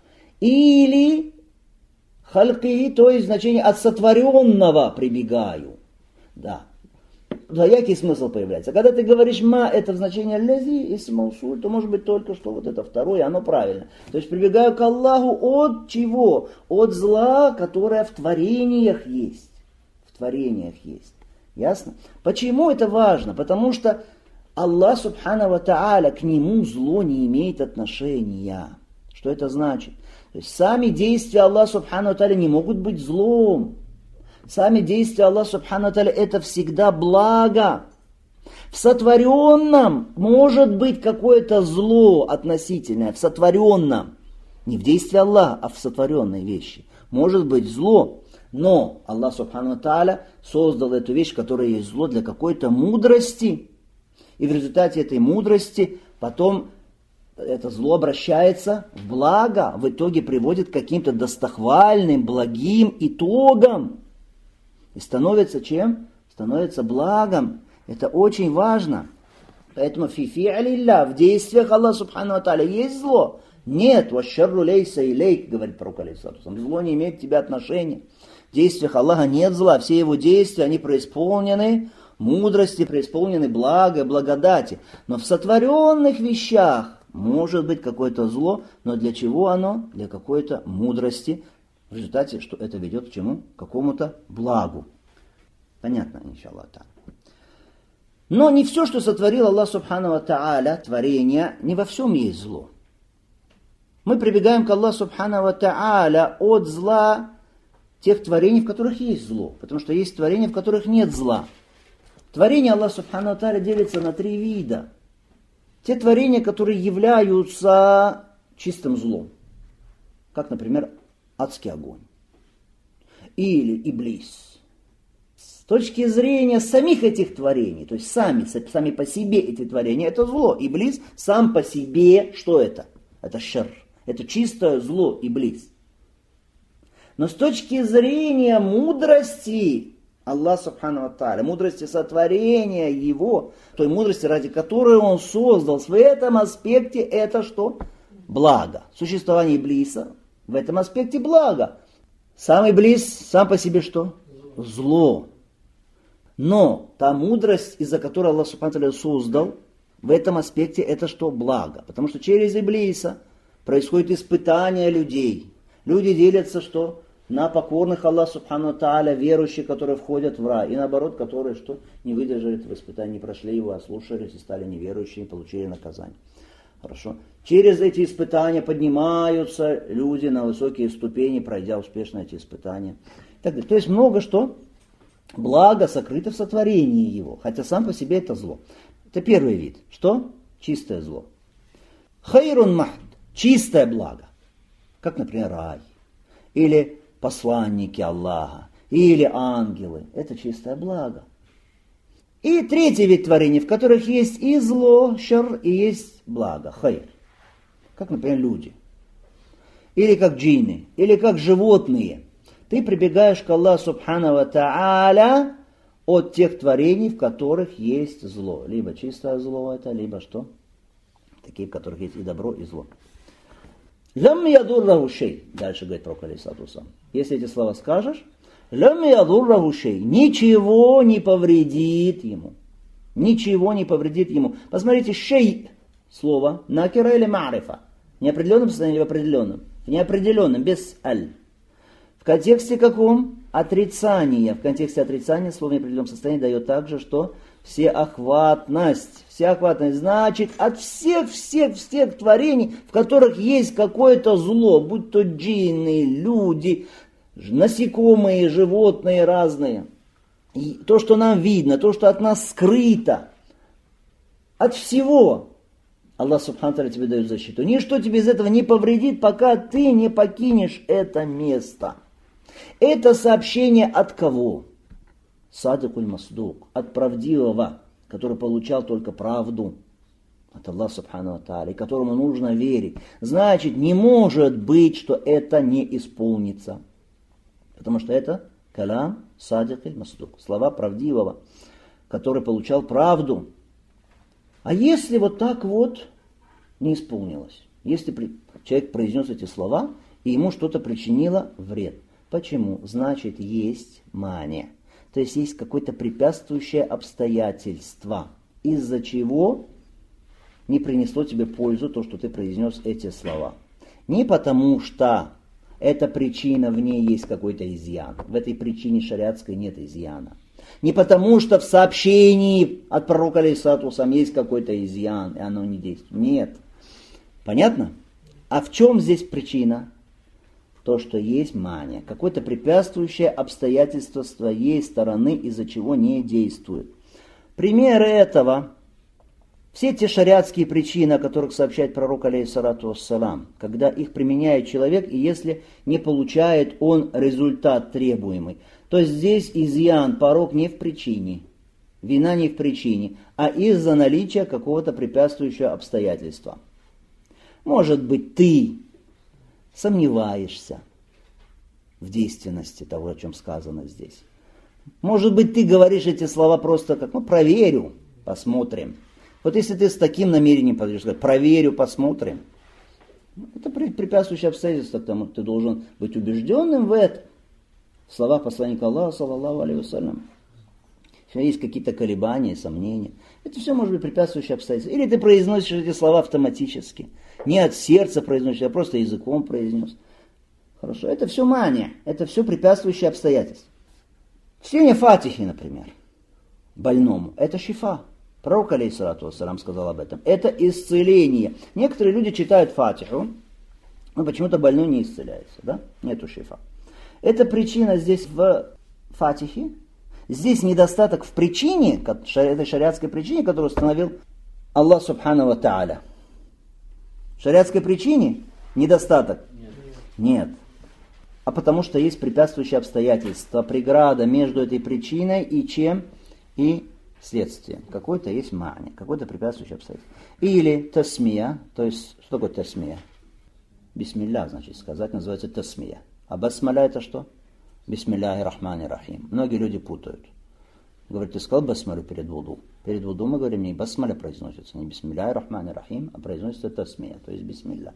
Или халки, то есть в значении от сотворенного прибегаю. Да. Двоякий смысл появляется. Когда ты говоришь «ма» это в значении «лази» исм маусуль, то может быть только что вот это второе, оно правильно. То есть прибегаю к Аллаху от чего? От зла, которое в творениях есть. В творениях есть. Ясно? Почему это важно? Потому что Аллах Субхану ва Тааля, к нему зло не имеет отношения. Что это значит? То есть сами действия Аллаха Субхану ва Тааля не могут быть злом. Сами действия Аллаха Субхану Тааля это всегда благо. В сотворенном может быть какое-то зло относительное. В сотворенном. Не в действии Аллаха, а в сотворенной вещи. Может быть зло. Но Аллах Субхану Тааля создал эту вещь, которая есть зло, для какой-то мудрости. И в результате этой мудрости потом это зло обращается в благо. В итоге приводит к каким-то достохвальным, благим итогам. И становится чем? Становится благом. Это очень важно. Поэтому фи фи'лилля, в действиях Аллаха Субхану ва Тааля есть зло? Нет. Вашшарру лейса илейк, говорит пророк алейхиссалату вассалам. Зло не имеет к тебе отношения. В действиях Аллаха нет зла. Все его действия, они преисполнены мудрости, преисполнены блага, благодати. Но в сотворенных вещах может быть какое-то зло, но для чего оно? Для какой-то мудрости. В результате, что это ведет к чему? К какому-то благу. Понятно, иншаллах. Но не все, что сотворил Аллах Субхану ва Тааля, творение, не во всем есть зло. Мы прибегаем к Аллаху Субхану ва Тааля от зла тех творений, в которых есть зло. Потому что есть творения, в которых нет зла. Творение Аллаха Субхану ва Тааля делится на 3 вида. Те творения, которые являются чистым злом. Как, например, адский огонь. Или иблис. С точки зрения самих этих творений, то есть сами по себе эти творения, это зло. Иблис сам по себе, что это? Это шар. Это чистое зло, иблис. Но с точки зрения мудрости Аллах Субхану ва Тааля, мудрости сотворения Его, той мудрости, ради которой Он создал, в этом аспекте это что? Благо. Существование Иблиса в этом аспекте благо. Сам Иблис сам по себе что? Зло. Но та мудрость, из-за которой Аллах Субхану ва Тааля создал, в этом аспекте это что? Благо. Потому что через Иблиса происходит испытание людей. Люди делятся что? На покорных Аллаху Субхану Тааля, верующих, которые входят в рай, и наоборот, которые что? Не выдержали этого испытания, не прошли его, ослушались и стали неверующими, получили наказание. Хорошо. Через эти испытания поднимаются люди на высокие ступени, пройдя успешно эти испытания. Так далее. То есть много что? Благо сокрыто в сотворении его, хотя сам по себе это зло. Это первый вид. Что? Чистое зло. Хайрун махд. Чистое благо. Как, например, рай. Или посланники Аллаха, или ангелы. Это чистое благо. И третий вид творений, в которых есть и зло, шар, и есть благо, хайр. Как, например, люди. Или как джинны, или как животные. Ты прибегаешь к Аллаху Субхану ва Тааля от тех творений, в которых есть зло. Либо чистое зло это, либо что? Такие, в которых есть и добро, и зло. Лям ядурраху шей. Дальше говорит пророк алейхиссалату вассалам. Если эти слова скажешь, лям ядурраху шей. Ничего не повредит ему. Ничего не повредит ему. Посмотрите, шей слово накира или марифа. В неопределенном состоянии или в определенном? В неопределенном, без аль. В контексте каком? Отрицания. В контексте отрицания слово в неопределенном состоянии дает также, что всеохватность. Всеохватность значит от всех творений, в которых есть какое-то зло, будь то джинны, люди, насекомые, животные разные. И то, что нам видно, то, что от нас скрыто. От всего. Аллах Субхану Тааля тебе дает защиту. Ничто тебе из этого не повредит, пока ты не покинешь это место. Это сообщение от кого? Садикуль Масдук, от правдивого, который получал только правду от Аллаха Субхану ва Тааля, которому нужно верить. Значит, не может быть, что это не исполнится. Потому что это калам Садикуль Масдук, слова правдивого, который получал правду. А если вот так вот не исполнилось? Если человек произнес эти слова, и ему что-то причинило вред. Почему? Значит, есть мания. То есть есть какое-то препятствующее обстоятельство, из-за чего не принесло тебе пользу то, что ты произнес эти слова. Не потому что эта причина, в ней есть какой-то изъян. В этой причине шариатской нет изъяна. Не потому что в сообщении от пророка алейхиссалату вассалам есть какой-то изъян, и оно не действует. Нет. Понятно? А в чем здесь причина? То, что есть мания, какое-то препятствующее обстоятельство с твоей стороны, из-за чего не действует. Примеры этого, все те шариатские причины, о которых сообщает пророк алейхиссалату вассалам, когда их применяет человек, и если не получает он результат требуемый, то здесь изъян, порок не в причине, вина не в причине, а из-за наличия какого-то препятствующего обстоятельства. Может быть, ты сомневаешься в действенности того, о чем сказано здесь. Может быть, ты говоришь эти слова просто как, проверю, посмотрим. Вот если ты с таким намерением подойдешь, сказать, проверю, посмотрим. Это препятствующее обстоятельство к тому, ты должен быть убежденным в этом. Слова посланника Аллаха, саллаллаху алейхи вассалям. Если есть какие-то колебания, сомнения, это все может быть препятствующее обстоятельство. Или ты произносишь эти слова автоматически. Не от сердца произносишь, а просто языком произнес. Хорошо, это все мания, это все препятствующие обстоятельства. Чтение фатихи, например, больному, это шифа. Пророк алейхиссалату вассалам сказал об этом. Это исцеление. Некоторые люди читают фатиху, но почему-то больной не исцеляется, да? Нету шифа. Это причина здесь в фатихе. Здесь недостаток в причине, этой шариатской причине, которую установил Аллах Субхану ва Тааля. В шариатской причине недостаток? Нет. А потому что есть препятствующие обстоятельства, преграда между этой причиной и чем? И следствием. Какой-то есть мания, какое-то препятствующее обстоятельство. Или тасмия, то есть, что такое тасмия? Бисмилля, значит, сказать, называется тасмия. А басмаля это что? Бисмилляхи рахмани рахим. Многие люди путают. Говорят, ты сказал басмалю перед вуду? Перед вуду мы говорим, не басмаля произносится, не бисмилляхи рахмани рахим, а произносится тасмия, то есть бисмилля.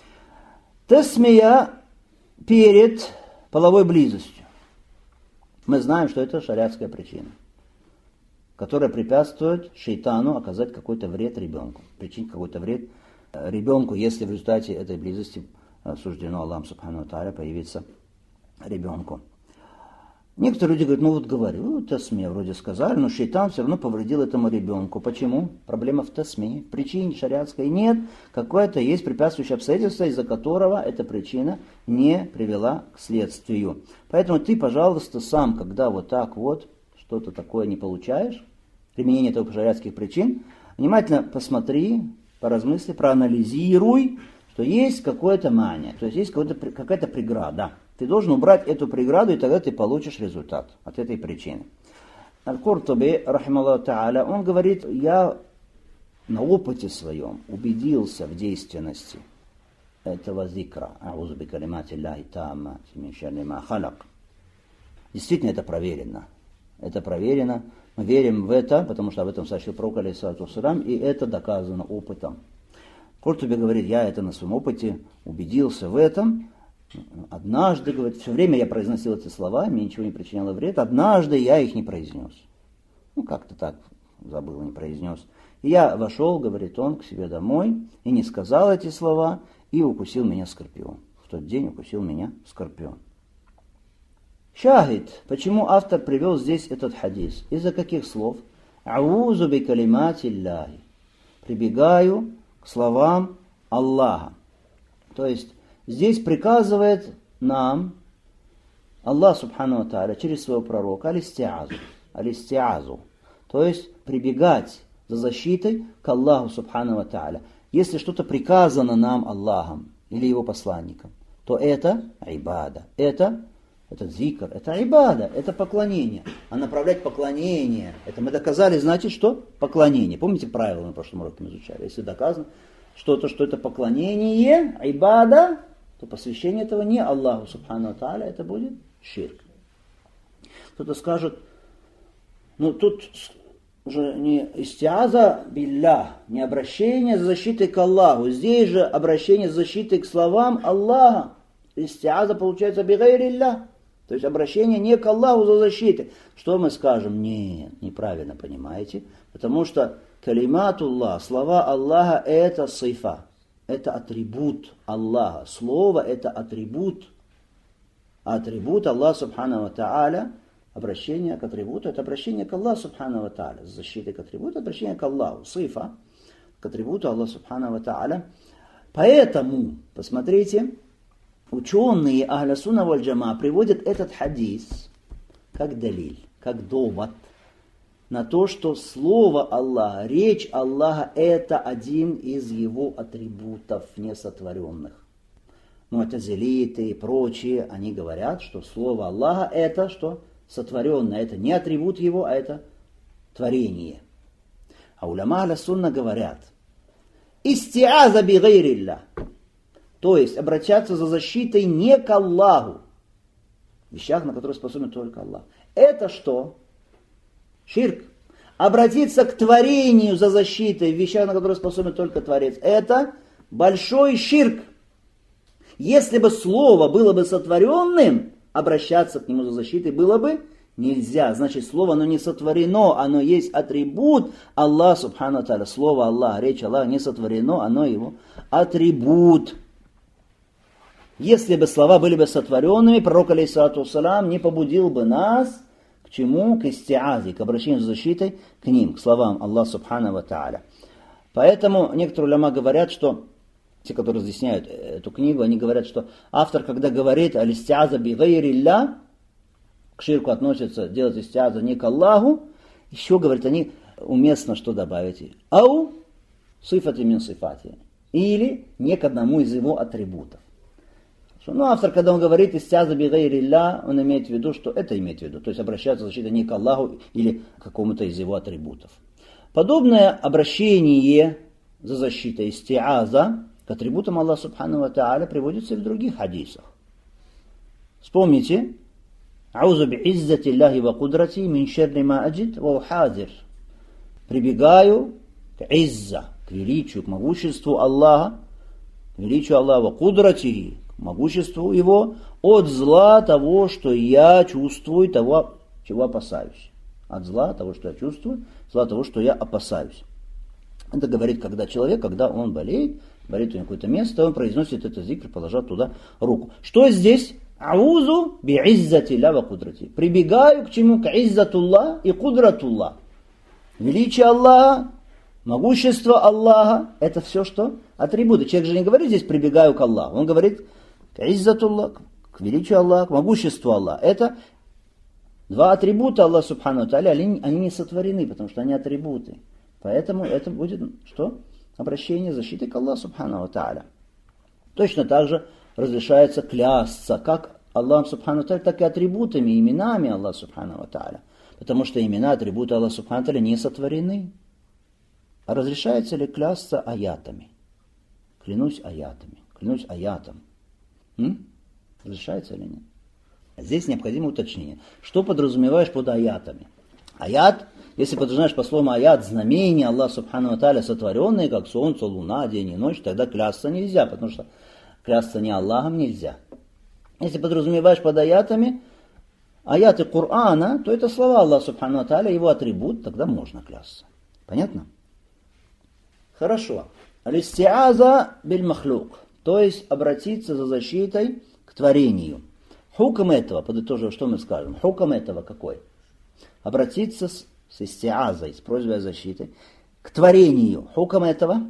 Тасмия перед половой близостью. Мы знаем, что это шариатская причина, которая препятствует шейтану оказать какой-то вред ребенку, причинить какой-то вред ребенку, если в результате этой близости суждено Аллаху субхану ва тааля появиться ребенку. Некоторые люди говорят, ну вот говорю, тасмия вроде сказали, но шейтан все равно повредил этому ребенку. Почему? Проблема в тасмии. В причине шариатской нет, какое-то есть препятствующее обстоятельство, из-за которого эта причина не привела к следствию. Поэтому ты, пожалуйста, сам, когда вот так вот что-то такое не получаешь, применение этого шариатских причин, внимательно посмотри, поразмысли, проанализируй, что есть какое-то мания, то есть есть какая-то преграда. Ты должен убрать эту преграду, и тогда ты получишь результат от этой причины. Аль-Куртуби, рахималлаху та'аля, он говорит, я на опыте своем убедился в действенности этого зикра. А'узу би калимати Аллахи тааммати мин шарри ма халак. Действительно, это проверено. Это проверено. Мы верим в это, потому что об этом сообщил пророк, алейхиссалату вассалям, и это доказано опытом. Куртуби говорит, я это на своем опыте убедился в этом. Однажды, говорит, все время я произносил эти слова, мне ничего не причиняло вред, однажды я их не произнес. Ну, как-то так забыл, не произнес. И я вошел, говорит он, к себе домой, и не сказал эти слова, и укусил меня скорпион. В тот день укусил меня скорпион. Шахид, почему автор привел здесь этот хадис? Из-за каких слов? А'узу би калимати Аллахи. Прибегаю к словам Аллаха. То есть, здесь приказывает нам Аллах субхану ва тааля через своего пророка алистиазу, то есть прибегать за защитой к Аллаху субхану ва тааля. Если что-то приказано нам Аллахом или его посланником, то это ибада, это зикр, это ибада, это поклонение. А направлять поклонение, это мы доказали, значит, что поклонение. Помните правила на прошлом уроке мы изучали? Если доказано что-то, что это поклонение, ибада, то посвящение этого не Аллаху субхану ва тааля, это будет ширк. Кто-то скажет, ну тут уже не истиаза биллях, не обращение за защитой к Аллаху, здесь же обращение за защитой к словам Аллаха. Истиаза получается бигайриллях, то есть обращение не к Аллаху за защитой. Что мы скажем? Нет, неправильно понимаете, потому что калиматуллах, слова Аллаха, это сифа. Это атрибут Аллаха. Слово это атрибут. Атрибут Аллаха субхану ва тааля. Обращение к атрибуту это обращение к Аллаху субхану ва тааля. Защита к атрибуту, обращение к Аллаху. Сифа к атрибуту Аллаха субхану ва тааля. Поэтому, посмотрите, ученые Ахля Сунна валь Джамаа приводят этот хадис как далиль, как довод на то, что слово Аллаха, речь Аллаха, это один из его атрибутов несотворенных. Му'тазилиты и прочие, они говорят, что слово Аллаха это что? Сотворенное. Это не атрибут его, а это творение. А уляма Ахля Сунна говорят, истиаза би гайриллях, то есть обращаться за защитой не к Аллаху, в вещах, на которые способен только Аллах. Это что? Ширк. Обратиться к творению за защитой в вещах, на которые способен только Творец. Это большой ширк. Если бы слово было бы сотворенным, обращаться к нему за защитой было бы нельзя. Значит, слово оно не сотворено, оно есть атрибут Аллаха субхану ва тааля. Слово Аллах, речь Аллаха не сотворено, оно его атрибут. Если бы слова были бы сотворенными, пророк алейхиссалату вассалям не побудил бы нас к чему? К истиазе, к обращению за защитой к ним, к словам Аллаха субхану ва тааля. Поэтому некоторые уляма говорят, что те, которые разъясняют эту книгу, они говорят, что автор, когда говорит аль-истиаза би гайриллях, к ширку относится делать истиаза не к Аллаху, еще, говорят, они уместно что добавить? Ау сифати мин сифати. Или не к одному из его атрибутов. Ну, автор, когда он говорит истиаза би гайриллях, он имеет в виду, что это имеет в виду. То есть обращаться за защитой не к Аллаху или к какому-то из его атрибутов. Подобное обращение за защитой истиаза к атрибутам Аллаха субхану ва тааля приводится и в других хадисах. Вспомните. Аузу би'иззати Аллахи ва кудрати мин шерри ма аджид ва ухадир. Прибегаю к изза, к величию, к могуществу Аллаха, к величию Аллаха, ва кудрати, к могуществу Его, от зла того, что я чувствую, того, чего опасаюсь. От зла того, что я чувствую, зла того, что я опасаюсь. Это говорит, когда человек, когда он болеет у него какое-то место, он произносит этот зикр, положа туда руку. Что здесь? Аузу би'иззати ля ва кудрати. Прибегаю к чему? К иззатуллах и кудратуллах. Величие Аллаха, могущество Аллаха, это все что? Атрибуты. Человек же не говорит здесь прибегаю к Аллаху. Он говорит к иззатуллах, к величию Аллаха, к могуществу Аллаха. Это два атрибута Аллаха субхану ва тааля, они не сотворены, потому что они атрибуты. Поэтому это будет что? Обращение защиты к Аллаху субхану ва тааля. Точно так же разрешается клясться, как Аллахом субхану ва тааля, так и атрибутами, именами Аллаха субхану ва тааля. Потому что имена, атрибуты Аллаха субхану ва тааля не сотворены. А разрешается ли клясться аятами? Клянусь аятами, клянусь аятом. Разрешается или нет? Здесь необходимо уточнение. Что подразумеваешь под аятами? Аят, если подразумеваешь по слову аят, знамения Аллаха субхану ва тааля сотворенные, как солнце, луна, день и ночь, тогда клясться нельзя, потому что клясться не Аллахом нельзя. Если подразумеваешь под аятами аяты Корана, то это слова Аллаха субхану ва тааля, его атрибут, тогда можно клясться. Понятно? Хорошо. Алистиаза биль махлук, то есть обратиться за защитой к творению. Хукм этого, подытожив, что мы скажем, хукм этого какой? Обратиться с истиазой, с просьбой о защите, к творению. Хукм этого?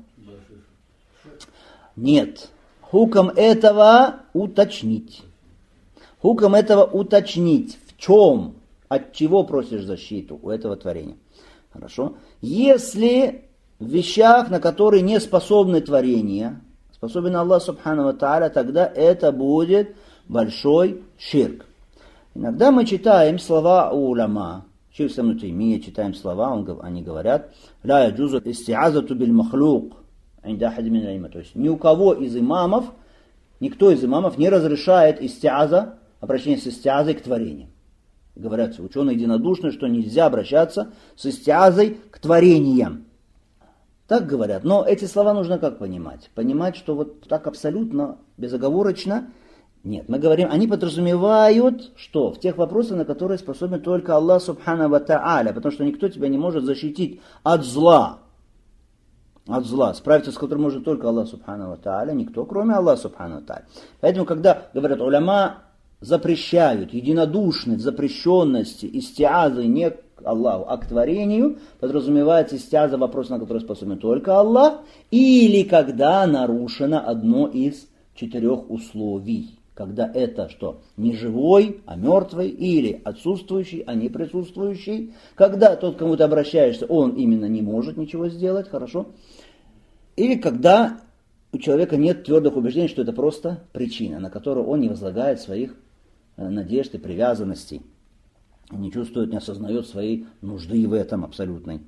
Нет. Хукм этого уточнить. Хукм этого уточнить. В чем? От чего просишь защиту у этого творения? Хорошо. Если в вещах, на которые не способны творения, способен Аллах субхану ва тааля, тогда это будет большой ширк. Иногда мы читаем слова у уляма, шейх ибн Таймия, читаем слова, они говорят, ля яджузу истиазату биль махлук, инда ахади мин аль-аимма. То есть ни у кого из имамов, никто из имамов не разрешает истиаза, обращение с истиазой к творениям. Говорят, ученые единодушны, что нельзя обращаться с истиазой к творениям. Так говорят, но эти слова нужно как понимать? Понимать, что вот так абсолютно, безоговорочно, нет. Мы говорим, они подразумевают, что в тех вопросах, на которые способен только Аллах субхану ва тааля, потому что никто тебя не может защитить от зла. От зла, справиться с которым может только Аллах субхану ва тааля, никто, кроме Аллаха субхану ва тааля. Поэтому, когда говорят, уляма запрещают, единодушны в запрещенности истиазы не к Аллаху, а к творению, подразумевается истиаза, вопрос, на который способен только Аллах, или когда нарушено одно из 4 условий. Когда это что? Не живой, а мертвый, или отсутствующий, а не присутствующий. Когда тот, к кому ты обращаешься, он именно не может ничего сделать, хорошо? Или когда у человека нет твердых убеждений, что это просто причина, на которую он не возлагает своих надежд и привязанностей. Не чувствует, не осознает своей нужды в этом абсолютной.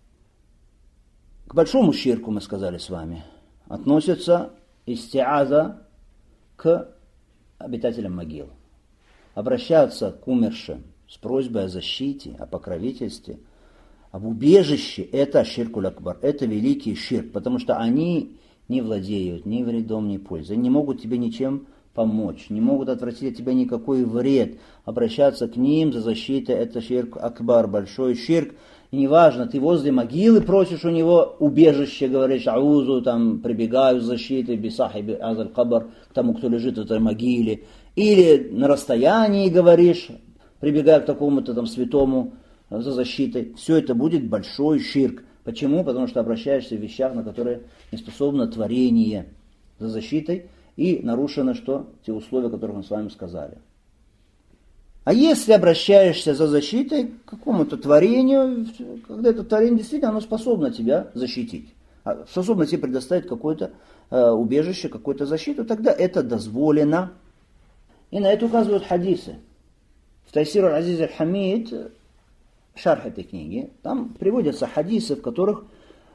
К большому ширку, мы сказали с вами, относится истиаза к обитателям могил. Обращаться к умершим с просьбой о защите, о покровительстве, об убежище, это ширкуль акбар, это великий ширк, потому что они не владеют ни вредом, ни пользой, они не могут тебе ничем помочь, не могут отвратить от тебя никакой вред. Обращаться к ним за защитой, это ширк акбар, большой ширк. И неважно, ты возле могилы просишь у него убежище, говоришь, аузу, там, прибегаю с защитой, бисахиби азаль кабар, к тому, кто лежит в этой могиле. Или на расстоянии говоришь, прибегая к такому-то там святому за защитой. Все это будет большой ширк. Почему? Потому что обращаешься в вещах, на которые не способно творение за защитой. И нарушено что? Те условия, о которых мы с вами сказали. А если обращаешься за защитой к какому-то творению, когда это творение действительно оно способно тебя защитить, способно тебе предоставить какое-то убежище, какую-то защиту, тогда это дозволено. И на это указывают хадисы. В Тайсир аль-Азиз аль-Хамид, шарх этой книги, там приводятся хадисы, в которых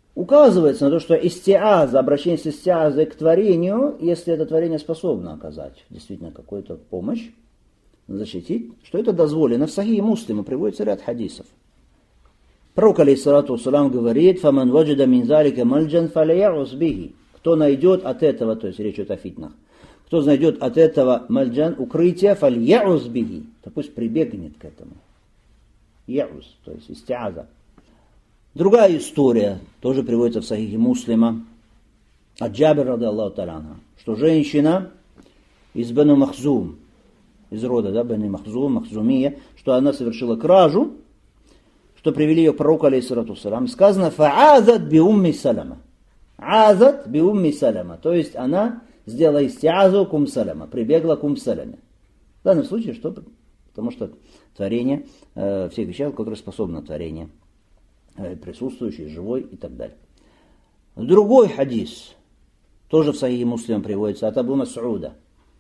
указывается на то, что истиаза, обращение с истиазой к творению, если это творение способно оказать действительно какую-то помощь, защитить, что это дозволено. В Сахихе Муслима приводится ряд хадисов. Пророк, алейхиссалату вассалам, говорит: «Фаман ваджада мин залика мальджан фалияус бихи». Кто найдет от этого, то есть речь идет о фитнах, кто найдет от этого мальджан, укрытие, фалияус бихи, то пусть прибегнет к этому. Яус, то есть истиаза. Другая история, тоже приводится в Сахихе Муслима, от Джабира, ради Аллаху та'аля, что женщина из Бану Махзум, из рода, да, Бану Махзум, Махзумия, что она совершила кражу, что привели ее к пророку, алейхиссалату вассалам, сказано: «Фа'азат би умми Салама». Азат би умми Салама, то есть она сделала истиазу к Салама, прибегла к Саламе. В данном случае, что? Потому что творение, всех вещей, которые способны на творение, присутствующий, живой и так далее. Другой хадис, тоже в Сахихе Муслима приводится, от Абу Мас'уда.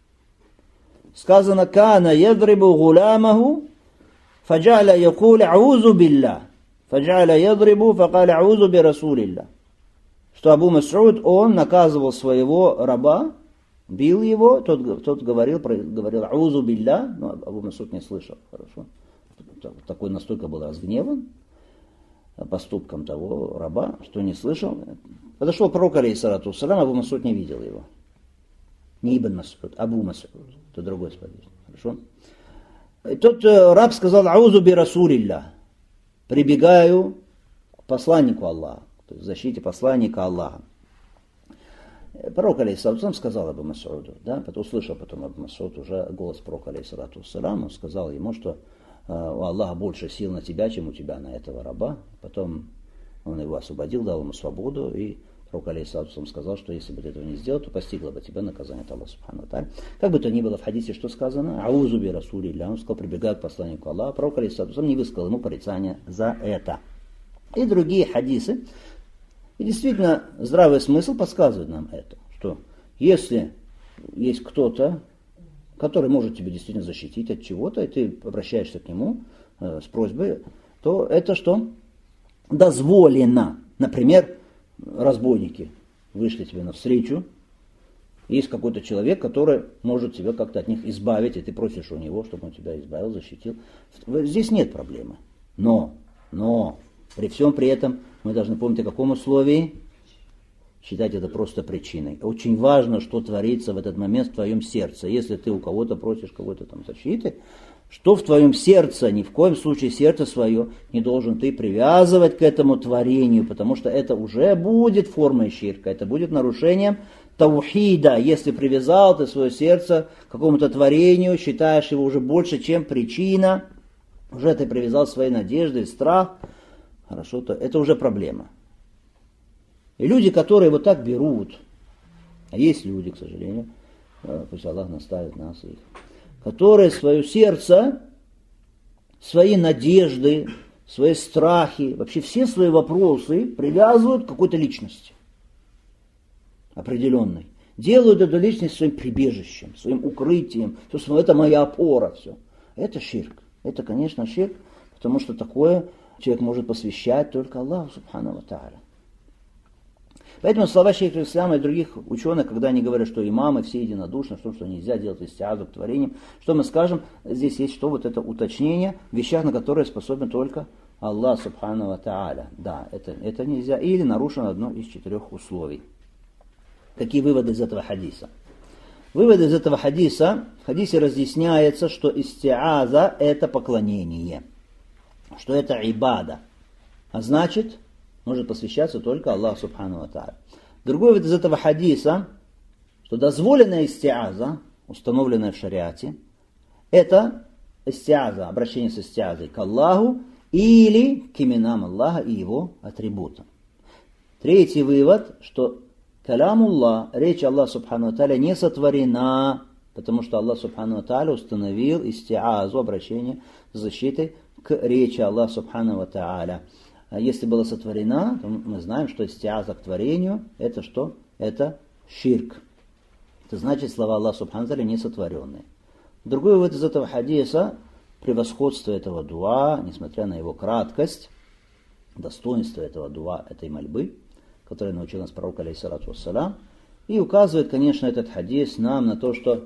Сказано: «Кана ядрибу гулямаху, фаджа'ля якуль аузу билля, фаджа'ля ядрибу, факаля аузу би расулилля». Что Абу Мас'уд, он наказывал своего раба, бил его, тот говорил аузу билля, но Абу Мас'уд не слышал, хорошо. Такой настолько был разгневан поступком того раба, что не слышал. Подошел пророк, алейхиссалату вассалам, Абу Мас'уд не видел его. Не Ибн Мас'уд, Абу Мас'уд, это другой сподвижник. Хорошо? И тот раб сказал: «Аузу би расулилля», прибегаю к посланнику Аллаха, то есть к защите посланника Аллаха. Пророк, алейхиссалату вассалам, сказал Абу Мас'уду, да, услышал потом Абу Мас'уд уже голос пророка, алейхиссалату вассалам, он сказал ему, что у Аллаха больше сил на тебя, чем у тебя на этого раба. Потом он его освободил, дал ему свободу, и пророк, алейхиссалату вассалам, сказал, что если бы ты этого не сделал, то постигло бы тебя наказание от Аллаха субхану ва тааля. Как бы то ни было, в хадисе что сказано? «Аузу би расулилля», он сказал, прибегая к посланнику Аллаха. Пророк, алейхиссалату вассалам, не высказал ему порицания за это. И другие хадисы. И действительно, здравый смысл подсказывает нам это, что если есть кто-то, который может тебя действительно защитить от чего-то, и ты обращаешься к нему с просьбой, то это что? Дозволено. Например, разбойники вышли тебе навстречу, есть какой-то человек, который может тебя как-то от них избавить, и ты просишь у него, чтобы он тебя избавил, защитил. Здесь нет проблемы. Но, при всем при этом мы должны помнить, о каком условии. Считать это просто причиной. Очень важно, что творится в этот момент в твоем сердце. Если ты у кого-то просишь какой-то там защиты, что в твоем сердце, ни в коем случае сердце свое не должен ты привязывать к этому творению, потому что это уже будет формой ширка, это будет нарушением таухида. Если привязал ты свое сердце к какому-то творению, считаешь его уже больше, чем причина, уже ты привязал свои надежды, страх, хорошо, то это уже проблема. И люди, которые вот так берут, а есть люди, к сожалению, пусть Аллах наставит нас их, которые свое сердце, свои надежды, свои страхи, вообще все свои вопросы привязывают к какой-то личности определенной. Делают эту личность своим прибежищем, своим укрытием. Это моя опора. Все. Это ширк. Это, конечно, ширк, потому что такое человек может посвящать только Аллаху субхану ва тааля. Поэтому слова шейха ислама и других ученых, когда они говорят, что имамы все единодушны, что нельзя делать истиазу к творениям, что мы скажем, здесь есть что вот это уточнение в вещах, на которые способен только Аллах субхану ва тааля. Да, это нельзя. Или нарушено одно из 4 условий. Какие выводы из этого хадиса? Выводы из этого хадиса. В хадисе разъясняется, что истиаза это поклонение, что это ибада. А значит, может посвящаться только Аллаху субхану ва тааля. Другой вывод из этого хадиса, что дозволенная истиаза, установленная в шариате, это истиаза, обращение с истиазой к Аллаху или к именам Аллаха и его атрибутам. Третий вывод, что калямуллах, речь Аллаха субхану ва тааля не сотворена, потому что Аллах субхану ва тааля установил истиазу, обращение с защитой к речи Аллаха субхану ва тааля. А если была сотворена, то мы знаем, что истиаза к творению, это что? Это ширк. Это значит, слова Аллаха субхану ва тааля не сотворенные. Другой вывод из этого хадиса, превосходство этого дуа, несмотря на его краткость, достоинство этого дуа, этой мольбы, который научил нас пророк, алейхиссалату вассалям. И указывает, конечно, этот хадис нам на то, что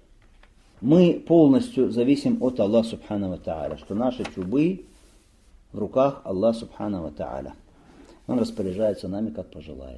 мы полностью зависим от Аллаха Субхану ва Тааля, что наши чубы в руках Аллаха Субхану ва Тааля. Он распоряжается нами, как пожелает.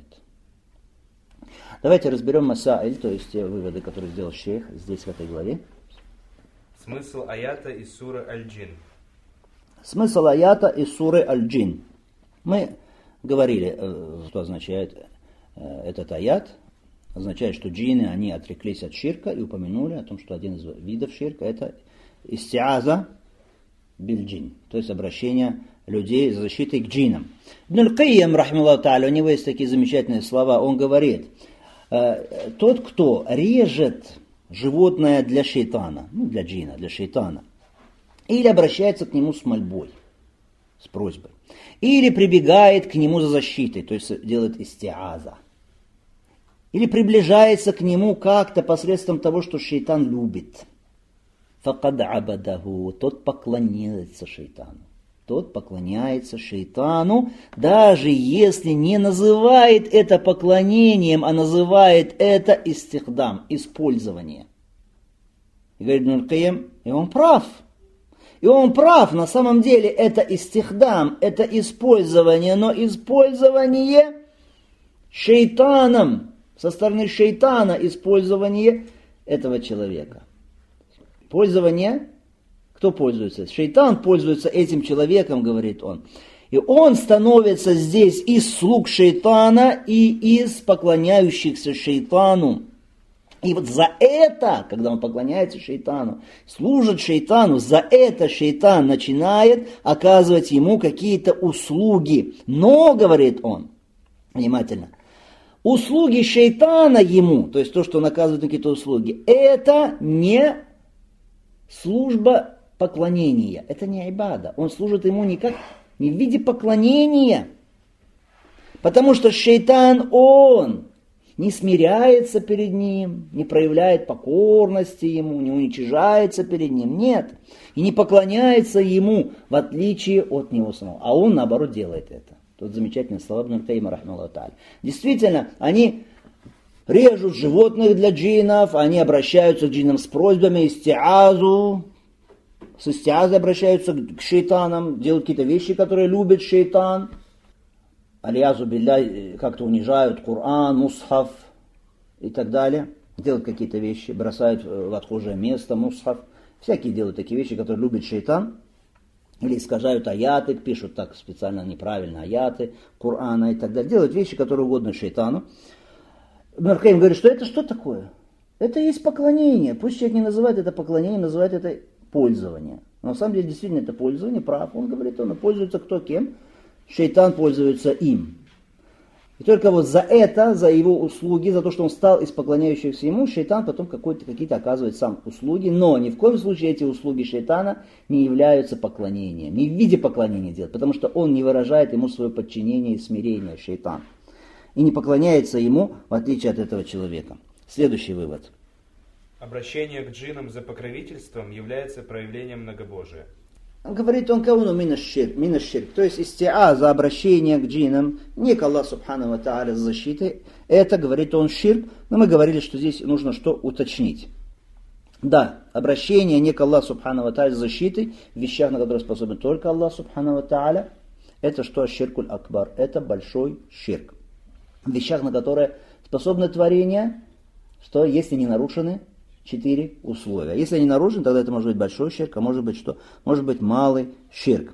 Давайте разберем масаиль, то есть те выводы, которые сделал шейх здесь, в этой главе. Смысл аята из суры Аль-Джин. Смысл аята из суры Аль-Джин. Мы говорили, что означает этот аят. Означает, что джинны, они отреклись от ширка и упомянули о том, что один из видов ширка это истиаза биль-джин, то есть обращение людей за защитой к джиннам. Ибн Аль-Кайям, рахмаллаху тааля, у него есть такие замечательные слова, он говорит, тот, кто режет животное для шейтана, для джинна, для шейтана, или обращается к нему с мольбой, с просьбой, или прибегает к нему за защитой, то есть делает истиаза, или приближается к нему как-то посредством того, что шейтан любит. Факад абадаху, тот поклоняется шейтану. Тот поклоняется шейтану, даже если не называет это поклонением, а называет это истихдам, использование. И говорит Ибн Аль-Кайям, и он прав. И он прав, на самом деле это истихдам, это использование, но использование шейтаном, со стороны шейтана использование этого человека. Пользование, кто пользуется? Шейтан пользуется этим человеком, говорит он. И он становится здесь из слуг шейтана и из поклоняющихся шейтану. И вот за это, когда он поклоняется шейтану, служит шейтану, за это шейтан начинает оказывать ему какие-то услуги. Но, говорит он, внимательно, услуги шейтана ему, то есть то, что он оказывает какие-то услуги, это не служба поклонения, это не ибада. Он служит ему не в виде поклонения. Потому что шейтан, он не смиряется перед ним, не проявляет покорности ему, не уничижается перед ним, нет. И не поклоняется ему, в отличие от него самого. А он, наоборот, делает это. Тут замечательные слова Ибн Аль-Кайима, рахмаллаху тааля. Действительно, они режут животных для джиннов, они обращаются к джиннам с просьбами, истиазу, с истиазой обращаются к шейтанам, делают какие-то вещи, которые любит шейтан. Алиязу билля, как-то унижают Коран, мусхаф и так далее. Делают какие-то вещи, бросают в отхожее место мусхаф. Всякие делают такие вещи, которые любит шейтан. Или искажают аяты, пишут так специально неправильно аяты Корана и так далее. Делают вещи, которые угодны шейтану. Ибн Аль-Кайим говорит, что это что такое? Это есть поклонение. Пусть человек не называет это поклонением, называет это пользование. Но на самом деле действительно это пользование, прав. Он говорит, он пользуется кто кем? Шейтан пользуется им. И только вот за это, за его услуги, за то, что он стал из поклоняющихся ему, шейтан потом какие-то оказывает сам услуги. Но ни в коем случае эти услуги шейтана не являются поклонением. Не в виде поклонения делает, потому что он не выражает ему свое подчинение и смирение, шейтан. И не поклоняется ему, в отличие от этого человека. Следующий вывод. Обращение к джиннам за покровительством является проявлением многобожия. Говорит он кауну минаш-ширк, то есть истиаза, обращение к джиннам, не к Аллаху Субхану ва Тааля с защитой, это, говорит он, ширк, но мы говорили, что здесь нужно что уточнить. Да, обращение не к Аллаху Субхану ва Тааля с защитой, в вещах, на которые способен только Аллах Субхану ва Тааля, это что? Ширкуль акбар, это большой ширк. В вещах, на которые способны творения, что если не нарушены 4 условия. Если они нарушены, тогда это может быть большой ширк, а может быть что? Может быть малый ширк.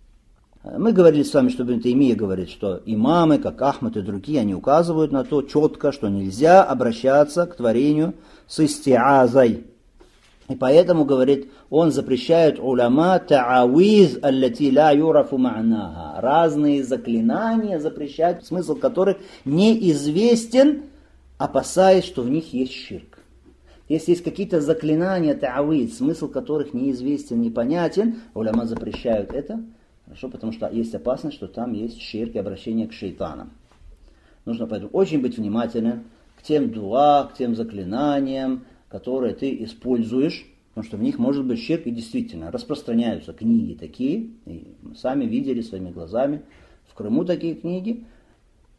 Мы говорили с вами, что Ибн Таймия говорит, что имамы, как Ахмад и другие, они указывают на то четко, что нельзя обращаться к творению с истиазой. И поэтому, говорит, он запрещает уляма та'авиз аллати ла юрафу ма'наха. Разные заклинания запрещает, смысл которых неизвестен, опасаясь, что в них есть ширк. Если есть какие-то заклинания, та'авиз, смысл которых неизвестен, непонятен, уляма запрещают это, хорошо, потому что есть опасность, что там есть ширк и обращение к шейтанам. Нужно поэтому очень быть внимательным к тем дуа, к тем заклинаниям, которые ты используешь, потому что в них может быть ширк, и действительно распространяются книги такие, и мы сами видели своими глазами в Крыму такие книги,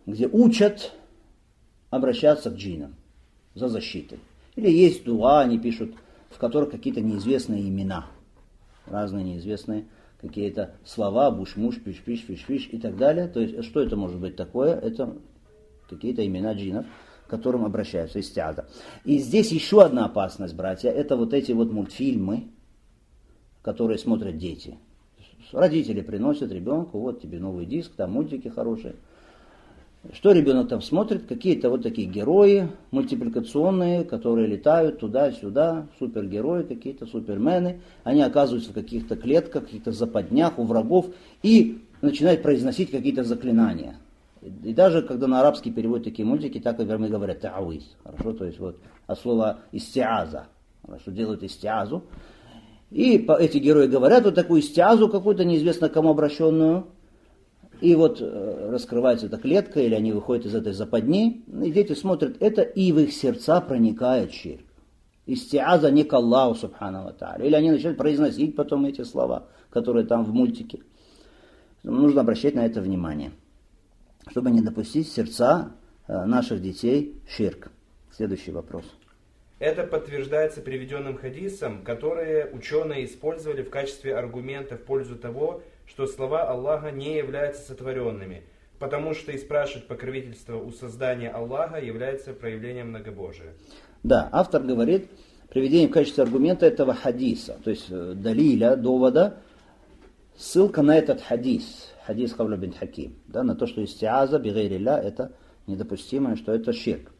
где учат обращаться к джиннам за защитой. Или есть дуа, они пишут, в которых какие-то неизвестные имена, разные неизвестные какие-то слова, буш-муш, пиш-пиш, фиш-фиш и так далее. То есть, что это может быть такое? Это какие-то имена джиннов, к которым обращаются, истиаза. И здесь еще одна опасность, братья, это вот эти вот мультфильмы, которые смотрят дети. Родители приносят ребенку, вот тебе новый диск, там мультики хорошие. Что ребенок там смотрит? Какие-то вот такие герои мультипликационные, которые летают туда-сюда, супергерои какие-то, супермены. Они оказываются в каких-то клетках, каких-то западнях у врагов и начинают произносить какие-то заклинания. И даже когда на арабский переводят такие мультики, так и мы говорят та'авиз. Хорошо, то есть вот от слова истиаза. Хорошо, делают истиазу. И эти герои говорят вот такую истиазу какую-то, неизвестно кому обращенную. И вот раскрывается эта клетка, или они выходят из этой западни, и дети смотрят это, и в их сердца проникает ширк. Истиаза не к Аллаху субхану ва тааля. Или они начинают произносить потом эти слова, которые там в мультике. Нужно обращать на это внимание, чтобы не допустить в сердца наших детей ширк. Следующий вопрос. Это подтверждается приведенным хадисом, которые ученые использовали в качестве аргумента в пользу того, что слова Аллаха не являются сотворенными, потому что и спрашивать покровительство у создания Аллаха является проявлением многобожия. Да, автор говорит, приведение в качестве аргумента этого хадиса, то есть далиля, довода, ссылка на этот хадис, хадис Хавля бин Хаким, да, на то, что истиаза бигайрилля это недопустимо, что это ширк.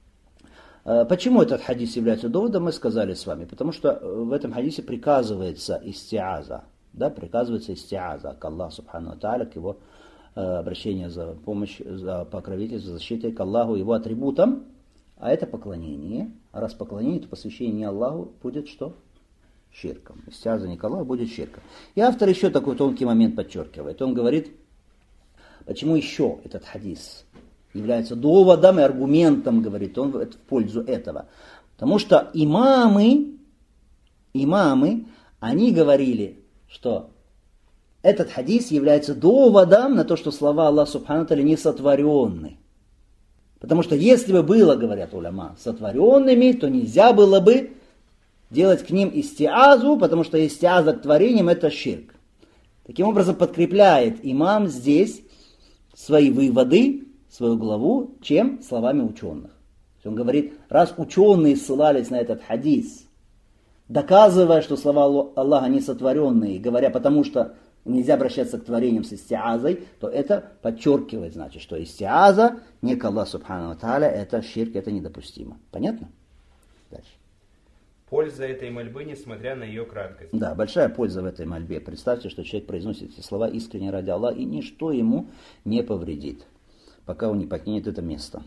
Почему этот хадис является доводом, мы сказали с вами, потому что в этом хадисе приказывается истиаза. Да, приказывается истиаза к Аллаху субхану ва тааля, к его обращению за помощь, за покровительство, за защитой к Аллаху, его атрибутам, а это поклонение. А раз поклонение, то посвящение не Аллаху будет что? Ширком. Истиаза не к Аллаху будет ширком. И автор еще такой тонкий момент подчеркивает. Он говорит, почему еще этот хадис является доводом и аргументом, говорит он, в пользу этого. Потому что имамы, они говорили, что этот хадис является доводом на то, что слова Аллаха субхану ва тааля не сотворенны. Потому что если бы было, говорят уляма, сотворенными, то нельзя было бы делать к ним истиазу, потому что истиаза к творениям это ширк. Таким образом подкрепляет имам здесь свои выводы, свою главу, чем? Словами ученых. Он говорит, раз ученые ссылались на этот хадис, доказывая, что слова Аллаха не сотворенные, говоря, потому что нельзя обращаться к творениям с истиазой, то это подчеркивает, значит, что истиаза не к Аллаху субхану ва тааля, это ширк, это недопустимо. Понятно? Дальше. Польза этой мольбы, несмотря на ее краткость. Да, большая польза в этой мольбе. Представьте, что человек произносит эти слова искренне ради Аллаха, и ничто ему не повредит, пока он не покинет это место.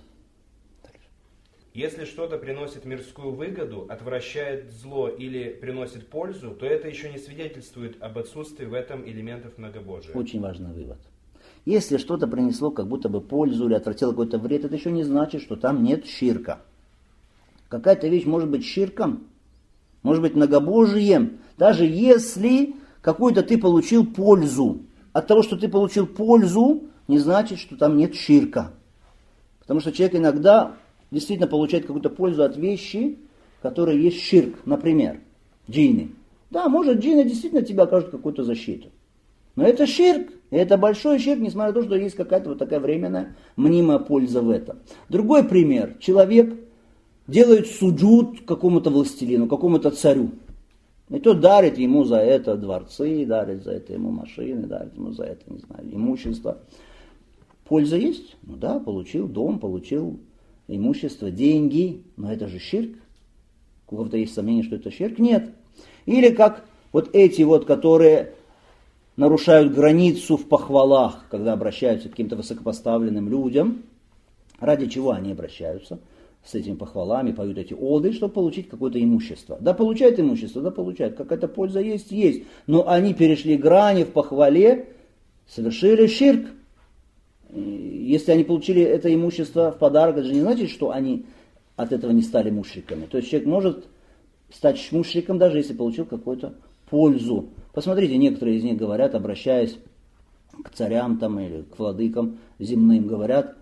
Если что-то приносит мирскую выгоду, отвращает зло или приносит пользу, то это еще не свидетельствует об отсутствии в этом элементов многобожия. Очень важный вывод. Если что-то принесло как будто бы пользу или отвратило какой-то вред, это еще не значит, что там нет ширка. Какая-то вещь может быть ширком, может быть многобожием, даже если какую-то ты получил пользу. От того, что ты получил пользу, не значит, что там нет ширка. Потому что человек иногда действительно получает какую-то пользу от вещи, которые есть ширк, например, джинны. Да, может джинны действительно тебе окажут какую-то защиту. Но это ширк, и это большой ширк, несмотря на то, что есть какая-то вот такая временная мнимая польза в этом. Другой пример. Человек делает суджуд какому-то властелину, какому-то царю. И тот дарит ему за это дворцы, дарит за это ему машины, дарит ему за это, не знаю, имущество. Польза есть? Ну да, получил дом, получил имущество, деньги, но это же ширк. У кого-то есть сомнение, что это ширк? Нет. Или как вот эти вот, которые нарушают границу в похвалах, когда обращаются к каким-то высокопоставленным людям. Ради чего они обращаются с этими похвалами, поют эти оды, чтобы получить какое-то имущество. Да, получают имущество, да, получают. Какая-то польза есть, есть. Но они перешли грани в похвале, совершили ширк. Если они получили это имущество в подарок, это же не значит, что они от этого не стали мушриками. То есть человек может стать мушриком, даже если получил какую-то пользу. Посмотрите, некоторые из них говорят, обращаясь к царям там, или к владыкам земным, говорят,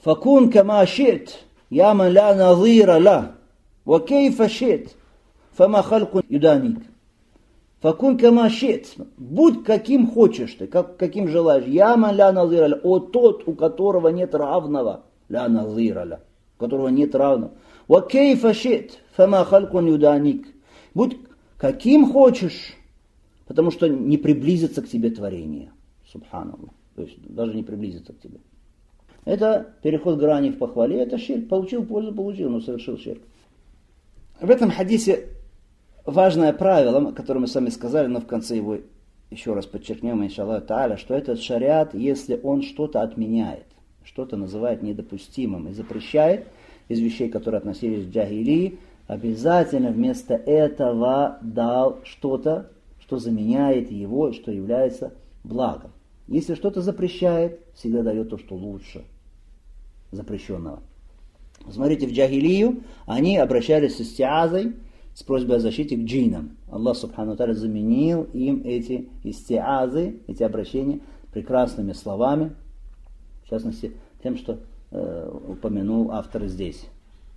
Факун кама шит, я ман ла назира ла, ва кейфа шит, фама халкун юданик. Факун кама шит, будь каким хочешь ты, каким желаешь. Я ман ла назира ла, о тот, у которого нет равного, ла назира ла, у которого нет равного. Ва кейфа шит, фама халкун юданик. Будь каким хочешь, потому что не приблизится к тебе творение. Субханаллах. То есть даже не приблизится к тебе. Это переход грани в похвале, это ширк. Получил пользу, получил, но совершил ширк. В этом хадисе важное правило, которое мы с вами сказали, но в конце его еще раз подчеркнем, иншаллах тааля, что этот шариат, если он что-то отменяет, что-то называет недопустимым и запрещает из вещей, которые относились к джахилии, обязательно вместо этого дал что-то, что заменяет его, что является благом. Если что-то запрещает, всегда дает то, что лучше запрещенного. Смотрите, в джахилию они обращались с истиазой, с просьбой о защите к джиннам. Аллах субхану ва тааля заменил им эти истиазы, эти обращения прекрасными словами, в частности, тем, что упомянул автор здесь.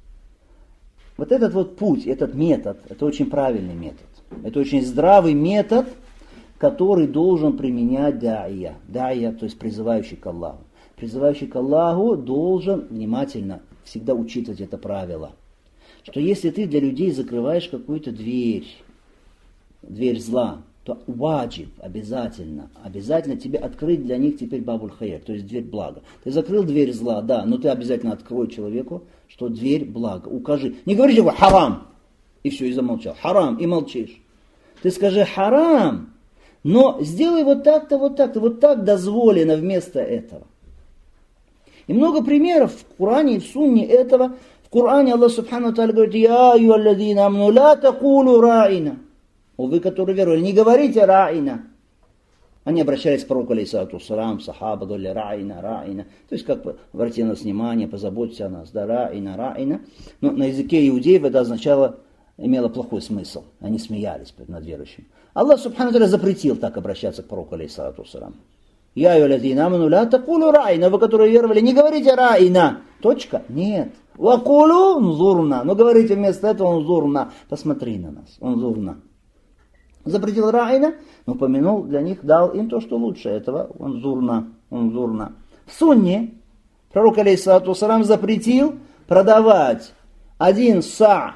Вот этот вот путь, этот метод, это очень правильный метод. Это очень здравый метод, который должен применять даия. Даия, то есть призывающий к Аллаху. Призывающий к Аллаху должен внимательно всегда учитывать это правило. Что если ты для людей закрываешь какую-то дверь зла, то ваджиб обязательно тебе открыть для них теперь бабуль хайр, то есть дверь блага. Ты закрыл дверь зла, да, но ты обязательно открой человеку, что дверь блага. Укажи. Не говори его харам, и все, и замолчал. Харам, и молчишь. Ты скажи харам, но сделай вот так-то, вот так-то, вот так дозволено вместо этого. И много примеров в Коране и в Сунне этого. В Коране Аллах субхану ва тааля говорит: «Я айюалладзина амну ла такулу ра'ина». О, вы, которые веровали, не говорите ра'ина. Они обращались к пророку алейхиссалату вассалам, сахаба, говорили ра'ина, ра'ина. То есть как бы обрати на нас внимание, позаботься о нас, да, ра'ина, ра'ина. Но на языке иудеев это означало, имело плохой смысл. Они смеялись над верующим. Аллах субхану ва тааля запретил так обращаться к пророку алейхиссалату вассалам. «Я айюалладзина амну ла такулу ра'ина». Вы, которые веровали, не говорите ра'ина. Точка? Нет. «Вакулу нзурна». Но говорите вместо этого нзурна. Посмотри на нас. Нзурна. Запретил ра'ина, но упомянул для них, дал им то, что лучше этого. Нзурна. В Сунне пророк алейхиссалату вассалам запретил продавать один са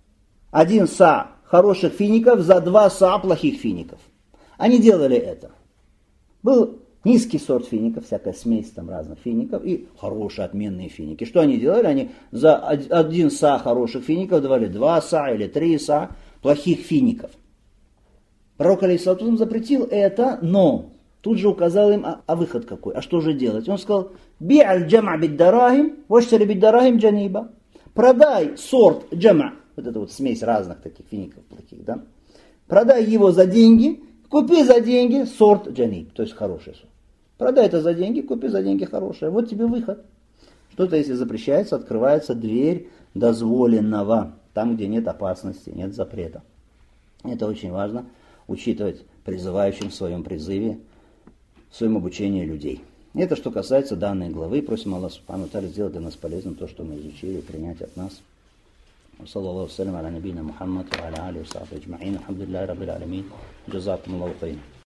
хороших фиников за 2 са плохих фиников. Они делали это. Был низкий сорт фиников, всякая смесь там разных фиников и хорошие отменные финики. Что они делали? Они за 1 са хороших фиников давали 2 са или 3 са плохих фиников. Пророк алейхиссалату вассалам запретил это, но тут же указал им, а выход какой, а что же делать? Он сказал: «Би'аль джама биддарахим, ваштари биддарахим джаниба». Продай сорт джама, вот это вот смесь разных таких фиников плохих, да? Продай его за деньги, купи за деньги сорт джаниб, то есть хороший сорт. Продай это за деньги, купи за деньги хорошее. Вот тебе выход. Что-то если запрещается, открывается дверь дозволенного, там, где нет опасности, нет запрета. Это очень важно учитывать призывающим в своем призыве, в своем обучении людей. Это что касается данной главы. Просим Аллаха субхану ва тааля сделать для нас полезным то, что мы изучили, и принять от нас. Саллаллаху салям аля набийна Мухаммад ва аля алихи ва сахбихи аджмаин. Алхамдулиллахи раббил алямин. Джазакумуллаху хайран.